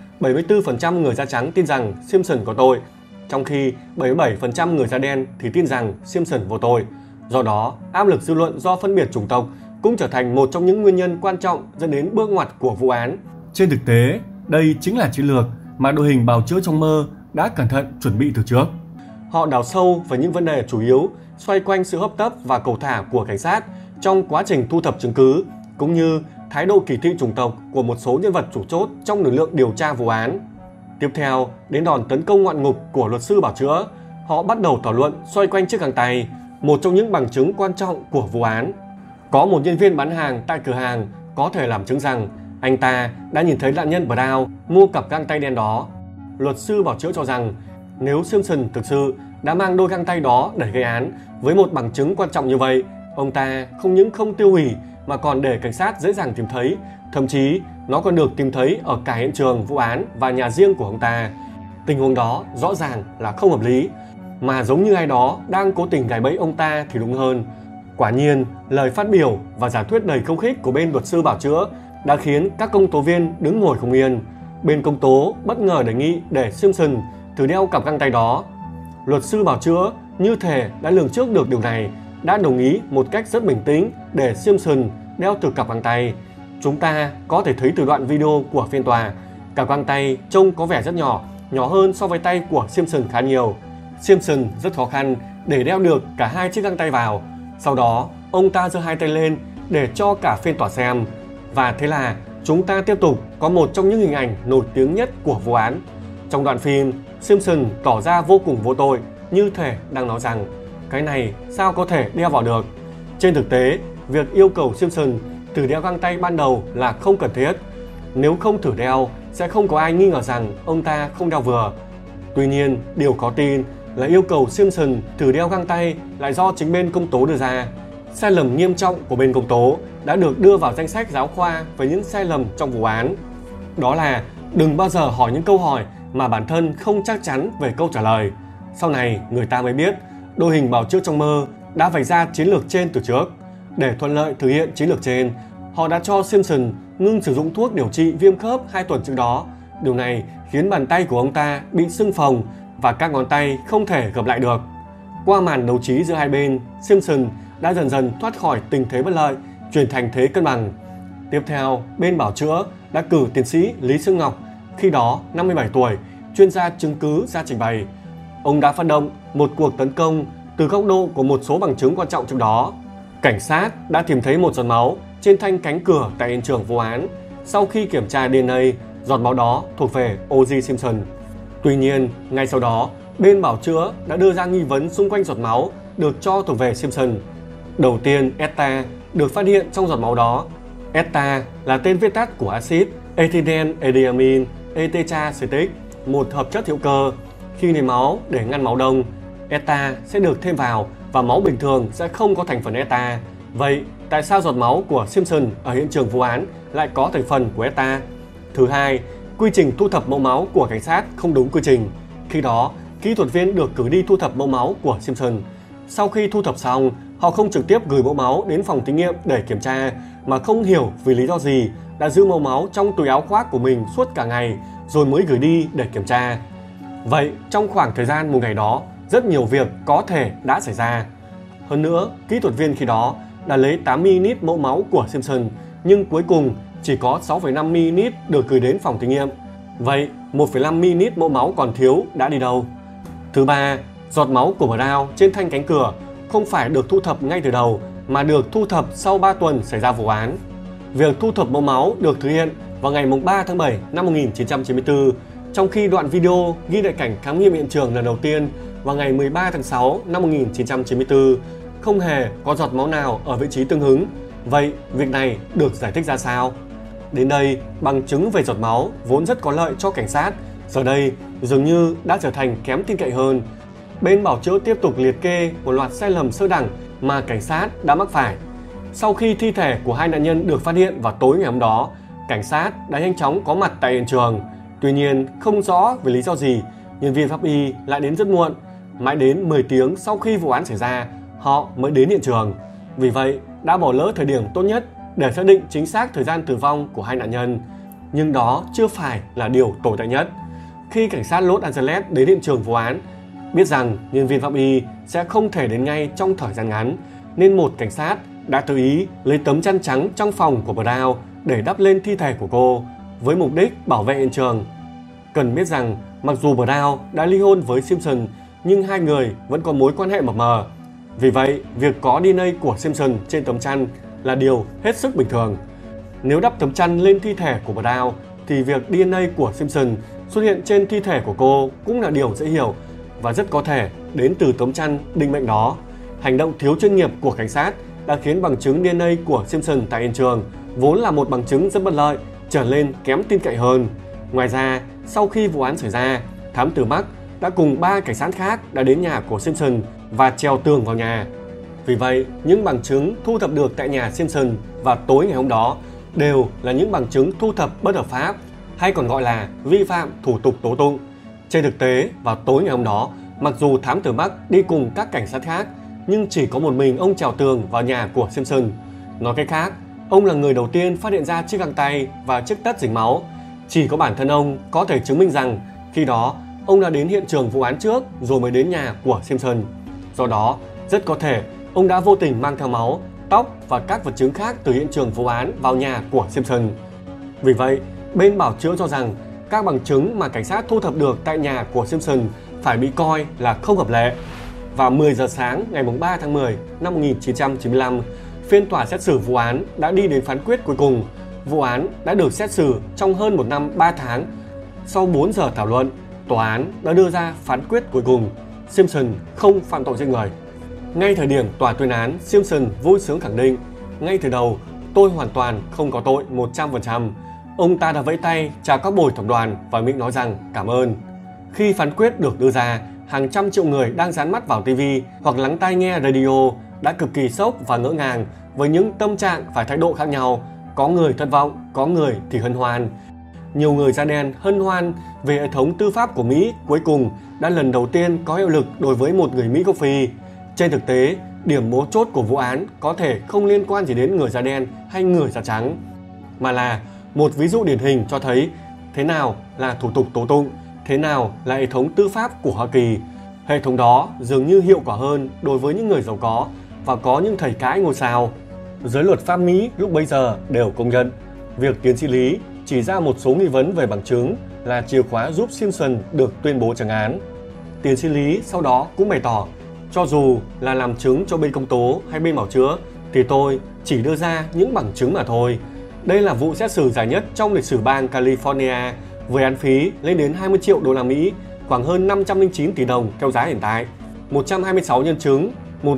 74% người da trắng tin rằng Simpson có tội, trong khi 77% người da đen thì tin rằng Simpson vô tội. Do đó, áp lực dư luận do phân biệt chủng tộc cũng trở thành một trong những nguyên nhân quan trọng dẫn đến bước ngoặt của vụ án. Trên thực tế, đây chính là chiến lược mà đội hình bào chữa trong mơ đã cẩn thận chuẩn bị từ trước. Họ đào sâu vào những vấn đề chủ yếu xoay quanh sự hấp tấp và cầu thả của cảnh sát trong quá trình thu thập chứng cứ, cũng như thái độ kỳ thị chủng tộc của một số nhân vật chủ chốt trong lực lượng điều tra vụ án. Tiếp theo, đến đòn tấn công ngoạn mục của luật sư bào chữa, họ bắt đầu thảo luận xoay quanh chiếc găng tay, một trong những bằng chứng quan trọng của vụ án. Có một nhân viên bán hàng tại cửa hàng có thể làm chứng rằng anh ta đã nhìn thấy nạn nhân Brown mua cặp găng tay đen đó. Luật sư bào chữa cho rằng nếu Simpson thực sự đã mang đôi găng tay đó để gây án với một bằng chứng quan trọng như vậy, ông ta không những không tiêu hủy mà còn để cảnh sát dễ dàng tìm thấy, thậm chí nó còn được tìm thấy ở cả hiện trường vụ án và nhà riêng của ông ta. Tình huống đó rõ ràng là không hợp lý, mà giống như ai đó đang cố tình gài bẫy ông ta thì đúng hơn. Quả nhiên, lời phát biểu và giả thuyết đầy khiêu khích của bên luật sư bào chữa đã khiến các công tố viên đứng ngồi không yên. Bên công tố bất ngờ đề nghị để Simpson thử đeo cặp găng tay đó. Luật sư bào chữa như thể đã lường trước được điều này, đã đồng ý một cách rất bình tĩnh để Simpson đeo thử cặp găng tay. Chúng ta có thể thấy từ đoạn video của phiên tòa, cặp găng tay trông có vẻ rất nhỏ, nhỏ hơn so với tay của Simpson khá nhiều. Simpson rất khó khăn để đeo được cả hai chiếc găng tay vào. Sau đó, ông ta giơ hai tay lên để cho cả phiên tòa xem. Và thế là chúng ta tiếp tục có một trong những hình ảnh nổi tiếng nhất của vụ án. Trong đoạn phim, Simpson tỏ ra vô cùng vô tội, như thể đang nói rằng cái này sao có thể đeo vào được. Trên thực tế, việc yêu cầu Simpson thử đeo găng tay ban đầu là không cần thiết. Nếu không thử đeo, sẽ không có ai nghi ngờ rằng ông ta không đeo vừa. Tuy nhiên, điều khó tin là yêu cầu Simpson thử đeo găng tay lại do chính bên công tố đưa ra. Sai lầm nghiêm trọng của bên công tố đã được đưa vào danh sách giáo khoa về những sai lầm trong vụ án. Đó là đừng bao giờ hỏi những câu hỏi mà bản thân không chắc chắn về câu trả lời. Sau này người ta mới biết đội hình bào chữa trong mơ đã vạch ra chiến lược trên từ trước. Để thuận lợi thực hiện chiến lược trên, họ đã cho Simpson ngưng sử dụng thuốc điều trị viêm khớp 2 tuần trước đó. Điều này khiến bàn tay của ông ta bị sưng phồng và các ngón tay không thể gập lại được. Qua màn đấu trí giữa hai bên, Simpson đã dần dần thoát khỏi tình thế bất lợi, chuyển thành thế cân bằng. Tiếp theo, bên bảo chữa đã cử tiến sĩ Lý Sương Ngọc, khi đó 57 tuổi, chuyên gia chứng cứ ra trình bày. Ông đã phát động một cuộc tấn công từ góc độ của một số bằng chứng quan trọng trước đó. Cảnh sát đã tìm thấy một giọt máu trên thanh cánh cửa tại hiện trường vụ án. Sau khi kiểm tra DNA, giọt máu đó thuộc về O.J. Simpson. Tuy nhiên, ngay sau đó, bên bảo chữa đã đưa ra nghi vấn xung quanh giọt máu được cho thuộc về Simpson. Đầu tiên, ETA được phát hiện trong giọt máu đó. ETA là tên viết tắt của axit ethylene etetracetic, một hợp chất hữu cơ. Khi lấy máu để ngăn máu đông, ETA sẽ được thêm vào và máu bình thường sẽ không có thành phần ETA. Vậy, tại sao giọt máu của Simpson ở hiện trường vụ án lại có thành phần của ETA? Thứ hai, quy trình thu thập mẫu máu của cảnh sát không đúng quy trình. Khi đó, kỹ thuật viên được cử đi thu thập mẫu máu của Simpson. Sau khi thu thập xong, họ không trực tiếp gửi mẫu máu đến phòng thí nghiệm để kiểm tra, mà không hiểu vì lý do gì đã giữ mẫu máu trong túi áo khoác của mình suốt cả ngày rồi mới gửi đi để kiểm tra. Vậy, trong khoảng thời gian một ngày đó, rất nhiều việc có thể đã xảy ra. Hơn nữa, kỹ thuật viên khi đó đã lấy 8 ml mẫu máu của Simpson, nhưng cuối cùng chỉ có 6,5 ml được gửi đến phòng thí nghiệm. Vậy, 1,5 ml mẫu máu còn thiếu đã đi đâu? Thứ ba, giọt máu của Brown trên thanh cánh cửa không phải được thu thập ngay từ đầu mà được thu thập sau 3 tuần xảy ra vụ án. Việc thu thập mẫu máu được thực hiện vào ngày 3 tháng 7 năm 1994, trong khi đoạn video ghi lại cảnh khám nghiệm hiện trường lần đầu tiên vào ngày 13 tháng 6 năm 1994 không hề có giọt máu nào ở vị trí tương ứng. Vậy việc này được giải thích ra sao? Đến đây, bằng chứng về giọt máu vốn rất có lợi cho cảnh sát, giờ đây dường như đã trở thành kém tin cậy hơn. Bên bảo chữa tiếp tục liệt kê một loạt sai lầm sơ đẳng mà cảnh sát đã mắc phải. Sau khi thi thể của hai nạn nhân được phát hiện vào tối ngày hôm đó, cảnh sát đã nhanh chóng có mặt tại hiện trường. Tuy nhiên, không rõ vì lý do gì, nhân viên pháp y lại đến rất muộn. Mãi đến 10 tiếng sau khi vụ án xảy ra, họ mới đến hiện trường. Vì vậy, đã bỏ lỡ thời điểm tốt nhất để xác định chính xác thời gian tử vong của hai nạn nhân. Nhưng đó chưa phải là điều tồi tệ nhất. Khi cảnh sát Los Angeles đến hiện trường vụ án, biết rằng nhân viên pháp y sẽ không thể đến ngay trong thời gian ngắn, nên một cảnh sát đã tự ý lấy tấm chăn trắng trong phòng của Brown để đắp lên thi thể của cô, với mục đích bảo vệ hiện trường. Cần biết rằng, mặc dù Brown đã ly hôn với Simpson, nhưng hai người vẫn có mối quan hệ mập mờ. Vì vậy, việc có DNA của Simpson trên tấm chăn là điều hết sức bình thường. Nếu đắp tấm chăn lên thi thể của Brown, thì việc DNA của Simpson xuất hiện trên thi thể của cô cũng là điều dễ hiểu và rất có thể đến từ tấm chăn định mệnh đó. Hành động thiếu chuyên nghiệp của cảnh sát đã khiến bằng chứng DNA của Simpson tại hiện trường, vốn là một bằng chứng rất bất lợi, trở nên kém tin cậy hơn. Ngoài ra, sau khi vụ án xảy ra, thám tử Mark đã cùng 3 cảnh sát khác đã đến nhà của Simpson và trèo tường vào nhà. Vì vậy, những bằng chứng thu thập được tại nhà Simpson vào tối ngày hôm đó đều là những bằng chứng thu thập bất hợp pháp, hay còn gọi là vi phạm thủ tục tố tụng. Trên thực tế, vào tối ngày hôm đó, mặc dù thám tử Mark đi cùng các cảnh sát khác, nhưng chỉ có một mình ông trèo tường vào nhà của Simpson. Nói cách khác, ông là người đầu tiên phát hiện ra chiếc găng tay và chiếc tất dính máu. Chỉ có bản thân ông có thể chứng minh rằng khi đó ông đã đến hiện trường vụ án trước rồi mới đến nhà của Simpson. Do đó, rất có thể ông đã vô tình mang theo máu, tóc và các vật chứng khác từ hiện trường vụ án vào nhà của Simpson. Vì vậy, bên bảo chữa cho rằng các bằng chứng mà cảnh sát thu thập được tại nhà của Simpson phải bị coi là không hợp lệ. Vào 10 giờ sáng ngày 3 tháng 10 năm 1995, phiên tòa xét xử vụ án đã đi đến phán quyết cuối cùng. Vụ án đã được xét xử trong hơn 1 năm 3 tháng. Sau 4 giờ thảo luận, tòa án đã đưa ra phán quyết cuối cùng: Simpson không phạm tội giết người. Ngay thời điểm tòa tuyên án, Simpson vui sướng khẳng định: ngay từ đầu, tôi hoàn toàn không có tội 100%. Ông ta đã vẫy tay chào các bồi thẩm đoàn và miệng nói rằng cảm ơn. Khi phán quyết được đưa ra, hàng trăm triệu người đang dán mắt vào TV hoặc lắng tai nghe radio đã cực kỳ sốc và ngỡ ngàng với những tâm trạng và thái độ khác nhau. Có người thất vọng, có người thì hân hoan. Nhiều người da đen hân hoan về hệ thống tư pháp của Mỹ cuối cùng đã lần đầu tiên có hiệu lực đối với một người Mỹ gốc Phi. Trên thực tế, điểm mấu chốt của vụ án có thể không liên quan gì đến người da đen hay người da trắng, mà là một ví dụ điển hình cho thấy thế nào là thủ tục tố tụng, thế nào là hệ thống tư pháp của Hoa Kỳ. Hệ thống đó dường như hiệu quả hơn đối với những người giàu có và có những thầy cãi ngôi sao. Giới luật pháp Mỹ lúc bấy giờ đều công nhận việc tiến sĩ Lý chỉ ra một số nghi vấn về bằng chứng là chìa khóa giúp Simpson được tuyên bố trắng án. Tiến sĩ Lý sau đó cũng bày tỏ, cho dù là làm chứng cho bên công tố hay bên bảo chữa thì tôi chỉ đưa ra những bằng chứng mà thôi. Đây là vụ xét xử dài nhất trong lịch sử bang California với án phí lên đến 20 triệu đô la Mỹ, khoảng hơn 509 tỷ đồng theo giá hiện tại. 126 nhân chứng,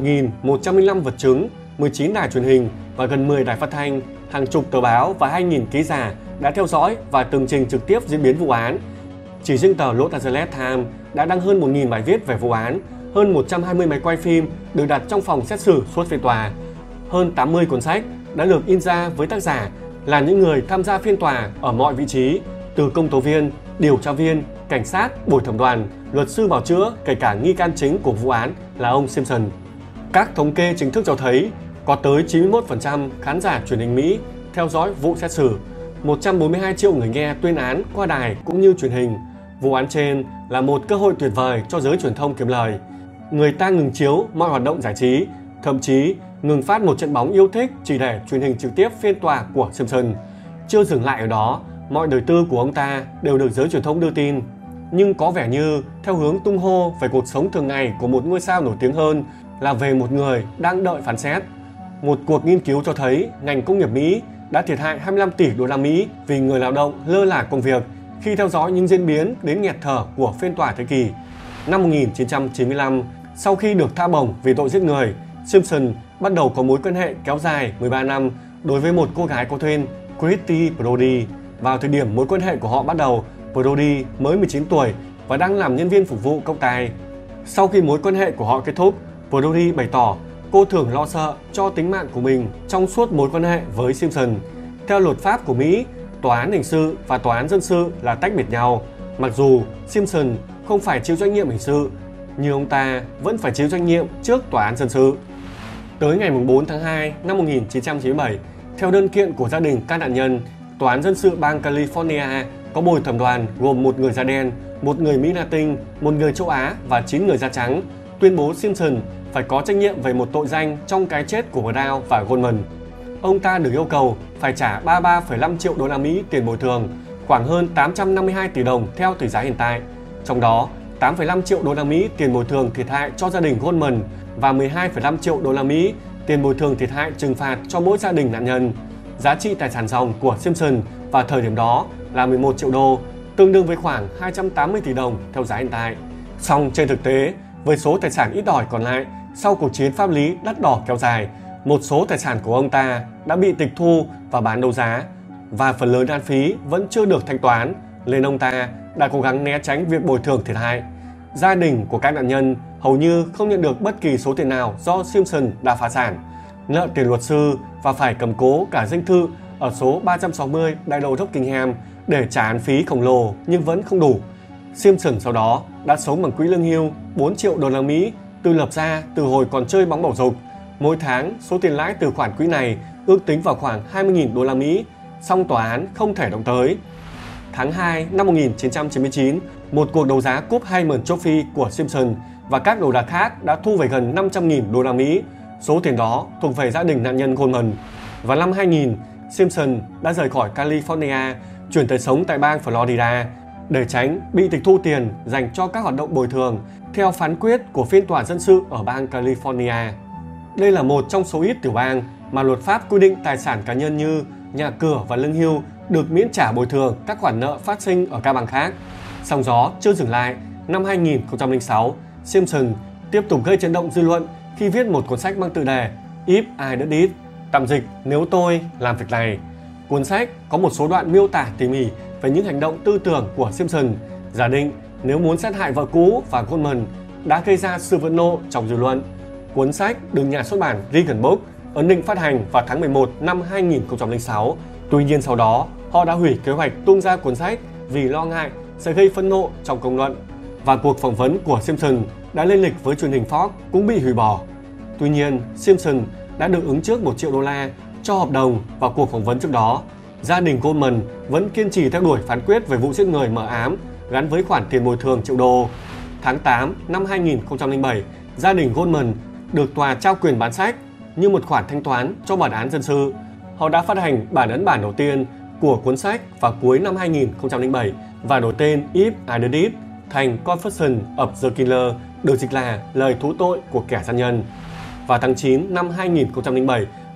1.105 vật chứng, 19 đài truyền hình và gần 10 đài phát thanh, hàng chục tờ báo và 2.000 ký giả đã theo dõi và tường trình trực tiếp diễn biến vụ án. Chỉ riêng tờ Los Angeles Times đã đăng hơn 1.000 bài viết về vụ án, hơn 120 máy quay phim được đặt trong phòng xét xử suốt phiên tòa. Hơn 80 cuốn sách đã được in ra với tác giả là những người tham gia phiên tòa ở mọi vị trí, từ công tố viên, điều tra viên, cảnh sát, bồi thẩm đoàn, luật sư bào chữa, kể cả nghi can chính của vụ án là ông Simpson. Các thống kê chính thức cho thấy có tới 91% khán giả truyền hình Mỹ theo dõi vụ xét xử, 142 triệu người nghe tuyên án qua đài cũng như truyền hình. Vụ án trên là một cơ hội tuyệt vời cho giới truyền thông kiếm lời. Người ta ngừng chiếu mọi hoạt động giải trí, thậm chí ngừng phát một trận bóng yêu thích chỉ để truyền hình trực tiếp phiên tòa của Simpson. Chưa dừng lại ở đó, mọi đời tư của ông ta đều được giới truyền thông đưa tin, nhưng có vẻ như theo hướng tung hô về cuộc sống thường ngày của một ngôi sao nổi tiếng hơn là về một người đang đợi phán xét. Một cuộc nghiên cứu cho thấy ngành công nghiệp Mỹ đã thiệt hại 25 tỷ đô la Mỹ vì người lao động lơ là công việc khi theo dõi những diễn biến đến nghẹt thở của phiên tòa thế kỷ. Năm 1995, sau khi được tha bổng vì tội giết người, Simpson bắt đầu có mối quan hệ kéo dài 13 năm đối với một cô gái có tên Christy Brody. Vào thời điểm mối quan hệ của họ bắt đầu, Brody mới 19 tuổi và đang làm nhân viên phục vụ công tài. Sau khi mối quan hệ của họ kết thúc, Brody bày tỏ cô thường lo sợ cho tính mạng của mình trong suốt mối quan hệ với Simpson. Theo luật pháp của Mỹ, tòa án hình sự và tòa án dân sự là tách biệt nhau. Mặc dù Simpson không phải chịu trách nhiệm hình sự, nhưng ông ta vẫn phải chịu trách nhiệm trước tòa án dân sự. Tới ngày 4 tháng 2 năm 1997, theo đơn kiện của gia đình các nạn nhân, tòa án dân sự bang California có bồi thẩm đoàn gồm một người da đen, một người Mỹ Latin, một người châu Á và 9 người da trắng tuyên bố Simpson phải có trách nhiệm về một tội danh trong cái chết của Brown và Goldman. Ông ta được yêu cầu phải trả 33,5 triệu đô la Mỹ tiền bồi thường, khoảng hơn 852 tỷ đồng theo tỷ giá hiện tại. Trong đó, 8,5 triệu đô la Mỹ tiền bồi thường thiệt hại cho gia đình Goldman và 12,5 triệu đô la Mỹ tiền bồi thường thiệt hại trừng phạt cho mỗi gia đình nạn nhân. Giá trị tài sản ròng của Simpson vào thời điểm đó là 11 triệu đô, tương đương với khoảng 280 tỷ đồng theo giá hiện tại. Song trên thực tế, với số tài sản ít ỏi còn lại sau cuộc chiến pháp lý đắt đỏ kéo dài, một số tài sản của ông ta đã bị tịch thu và bán đấu giá, và phần lớn án phí vẫn chưa được thanh toán, nên ông ta đã cố gắng né tránh việc bồi thường thiệt hại. Gia đình của các nạn nhân hầu như không nhận được bất kỳ số tiền nào do Simpson đã phá sản, nợ tiền luật sư và phải cầm cố cả dinh thự ở số 360 đại lộ Rockingham để trả án phí khổng lồ nhưng vẫn không đủ. Simpson sau đó đã sống bằng quỹ lương hưu 4 triệu đô la Mỹ tự lập ra từ hồi còn chơi bóng bầu dục. Mỗi tháng, số tiền lãi từ khoản quỹ này ước tính vào khoảng 20.000 đô la Mỹ, song tòa án không thể động tới. Tháng 2 năm 1999, một cuộc đấu giá cúp Heisman Trophy của Simpson và các đồ đạc khác đã thu về gần 500.000 đô la Mỹ. Số tiền đó thuộc về gia đình nạn nhân Goldman. Vào năm 2000, Simpson đã rời khỏi California, chuyển tới sống tại bang Florida để tránh bị tịch thu tiền dành cho các hoạt động bồi thường theo phán quyết của phiên tòa dân sự ở bang California. Đây là một trong số ít tiểu bang mà luật pháp quy định tài sản cá nhân như nhà cửa và lương hưu được miễn trả bồi thường các khoản nợ phát sinh ở các bang khác. Song gió chưa dừng lại, năm 2006, Simpson tiếp tục gây chấn động dư luận khi viết một cuốn sách mang tựa đề If I Did It, tạm dịch nếu tôi làm việc này. Cuốn sách có một số đoạn miêu tả tỉ mỉ về những hành động tư tưởng của Simpson, giả định nếu muốn sát hại vợ cũ và Goldman đã gây ra sự phẫn nộ trong dư luận. Cuốn sách được nhà xuất bản Regan Books ấn định phát hành vào tháng 11 năm 2006. Tuy nhiên sau đó, họ đã hủy kế hoạch tung ra cuốn sách vì lo ngại sẽ gây phẫn nộ trong công luận. Và cuộc phỏng vấn của Simpson đã lên lịch với truyền hình Fox cũng bị hủy bỏ. Tuy nhiên, Simpson đã được ứng trước 1 triệu đô la cho hợp đồng vào cuộc phỏng vấn trước đó. Gia đình Goldman vẫn kiên trì theo đuổi phán quyết về vụ giết người mờ ám gắn với khoản tiền bồi thường triệu đô. Tháng 8 năm 2007, gia đình Goldman được tòa trao quyền bán sách như một khoản thanh toán cho bản án dân sự. Họ đã phát hành bản ấn bản đầu tiên của cuốn sách vào cuối năm 2007 và đổi tên If I Did It thành Confession of the Killer, được dịch là lời thú tội của kẻ sát nhân. Vào tháng 9 năm 2007,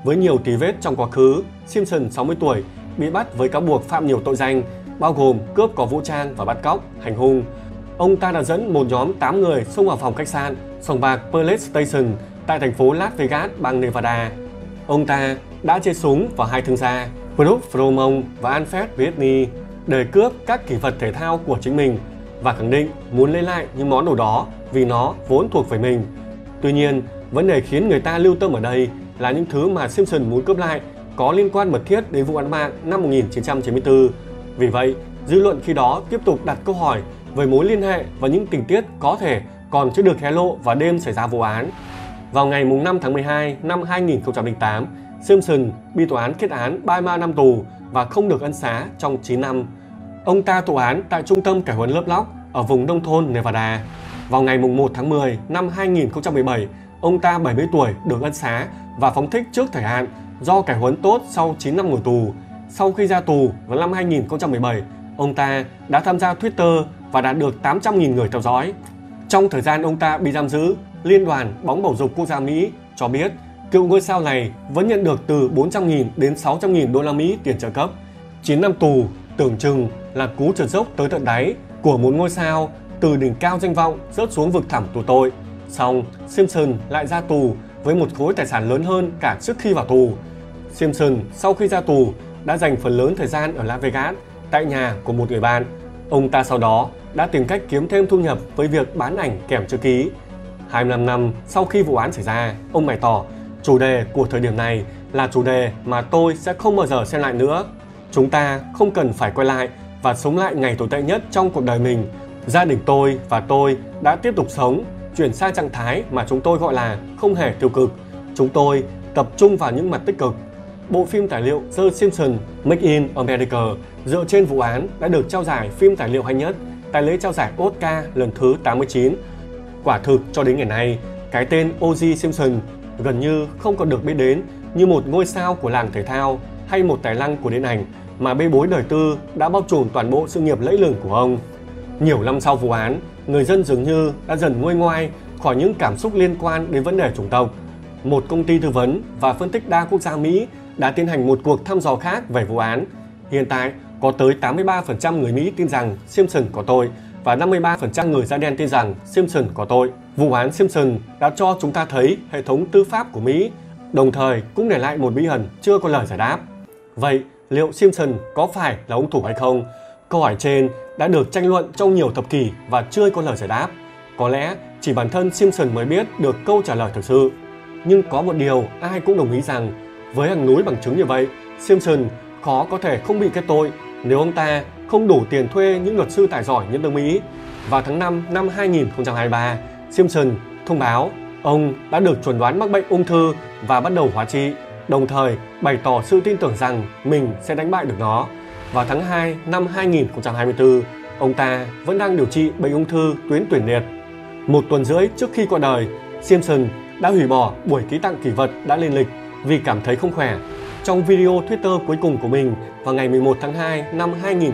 Với nhiều tí vết trong quá khứ, Simpson 60 tuổi bị bắt với cáo buộc phạm nhiều tội danh, bao gồm cướp có vũ trang và bắt cóc, hành hung. Ông ta đã dẫn một nhóm 8 người xông vào phòng khách sạn, sòng bạc Palace Station tại thành phố Las Vegas, bang Nevada. Ông ta đã chế súng vào hai thương gia, Brooke Fromond và Alfred Britney, để cướp các kỷ vật thể thao của chính mình và khẳng định muốn lấy lại những món đồ đó vì nó vốn thuộc về mình. Tuy nhiên, vấn đề khiến người ta lưu tâm ở đây là những thứ mà Simpson muốn cướp lại có liên quan mật thiết đến vụ án mạng năm 1994. Vì vậy, dư luận khi đó tiếp tục đặt câu hỏi về mối liên hệ và những tình tiết có thể còn chưa được hé lộ vào đêm xảy ra vụ án. Vào ngày 5 tháng 12 năm 2008, Simpson bị tòa án kết án 33 năm tù và không được ân xá trong 9 năm. Ông ta thụ án tại trung tâm cải huấn lớp lóc ở vùng nông thôn Nevada. Vào ngày 1 tháng 10 năm 2017, ông ta 70 tuổi được ân xá và phóng thích trước thời hạn do cải huấn tốt sau 9 năm ngồi tù. Sau khi ra tù vào năm 2017, ông ta đã tham gia Twitter và đạt được 800.000 người theo dõi. Trong thời gian ông ta bị giam giữ, Liên đoàn bóng bầu dục quốc gia Mỹ cho biết cựu ngôi sao này vẫn nhận được từ 400.000 đến 600.000 đô la Mỹ tiền trợ cấp. 9 năm tù tưởng chừng là cú trượt dốc tới tận đáy của một ngôi sao từ đỉnh cao danh vọng rớt xuống vực thẳm tù tội. Song Simpson lại ra tù với một khối tài sản lớn hơn cả trước khi vào tù. Simpson sau khi ra tù đã dành phần lớn thời gian ở Las Vegas tại nhà của một người bạn. Ông ta sau đó đã tìm cách kiếm thêm thu nhập với việc bán ảnh kèm chữ ký. 25 năm sau khi vụ án xảy ra, ông bày tỏ chủ đề của thời điểm này là chủ đề mà tôi sẽ không bao giờ xem lại nữa. Chúng ta không cần phải quay lại và sống lại ngày tồi tệ nhất trong cuộc đời mình. Gia đình tôi và tôi đã tiếp tục sống, chuyển sang trạng thái mà chúng tôi gọi là không hề tiêu cực. Chúng tôi tập trung vào những mặt tích cực. Bộ phim tài liệu The Simpsons Made in America dựa trên vụ án đã được trao giải phim tài liệu hay nhất tại lễ trao giải Oscar lần thứ 89. Quả thực cho đến ngày nay, cái tên O.J. Simpson gần như không còn được biết đến như một ngôi sao của làng thể thao hay một tài năng của điện ảnh mà bê bối đời tư đã bao trùm toàn bộ sự nghiệp lẫy lừng của ông. Nhiều năm sau vụ án, người dân dường như đã dần nguôi ngoai khỏi những cảm xúc liên quan đến vấn đề chủng tộc. Một công ty tư vấn và phân tích đa quốc gia Mỹ đã tiến hành một cuộc thăm dò khác về vụ án. Hiện tại, có tới 83% người Mỹ tin rằng Simpson có tội và 53% người da đen tin rằng Simpson có tội. Vụ án Simpson đã cho chúng ta thấy hệ thống tư pháp của Mỹ, đồng thời cũng để lại một bí ẩn chưa có lời giải đáp. Vậy, liệu Simpson có phải là hung thủ hay không? Câu hỏi trên đã được tranh luận trong nhiều thập kỷ và chưa có lời giải đáp. Có lẽ chỉ bản thân Simpson mới biết được câu trả lời thực sự. Nhưng có một điều ai cũng đồng ý rằng với hàng núi bằng chứng như vậy, Simpson khó có thể không bị kết tội nếu ông ta không đủ tiền thuê những luật sư tài giỏi nhất nước Mỹ. Vào tháng 5 năm 2023, Simpson thông báo ông đã được chẩn đoán mắc bệnh ung thư và bắt đầu hóa trị, đồng thời bày tỏ sự tin tưởng rằng mình sẽ đánh bại được nó. Vào tháng 2 năm 2024, ông ta vẫn đang điều trị bệnh ung thư tuyến tuyển liệt. Một tuần rưỡi trước khi qua đời, Simpson đã hủy bỏ buổi ký tặng kỷ vật đã lên lịch vì cảm thấy không khỏe. Trong video Twitter cuối cùng của mình vào ngày 11 tháng 2 năm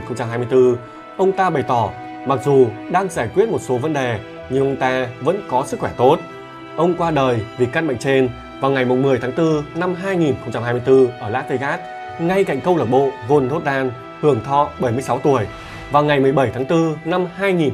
2024, ông ta bày tỏ mặc dù đang giải quyết một số vấn đề nhưng ông ta vẫn có sức khỏe tốt. Ông qua đời vì căn bệnh trên vào ngày 10 tháng 4 năm 2024 ở Las Vegas, ngay cạnh câu lạc bộ Golden Rodan, hưởng thọ 76 tuổi. Vào ngày 17 tháng 4 năm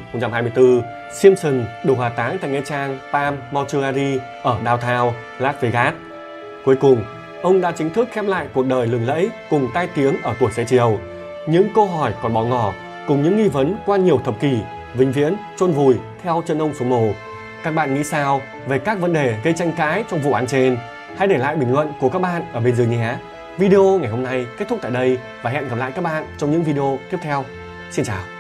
2024, Simpson được hỏa táng tại nghĩa trang Palm Mortuary ở downtown Las Vegas. Cuối cùng, ông đã chính thức khép lại cuộc đời lừng lẫy cùng tai tiếng ở tuổi xế chiều. Những câu hỏi còn bỏ ngỏ cùng những nghi vấn qua nhiều thập kỷ vĩnh viễn chôn vùi theo chân ông xuống mồ. Các bạn nghĩ sao về các vấn đề gây tranh cãi trong vụ án trên? Hãy để lại bình luận của các bạn ở bên dưới nhé. Video ngày hôm nay kết thúc tại đây và hẹn gặp lại các bạn trong những video tiếp theo. Xin chào.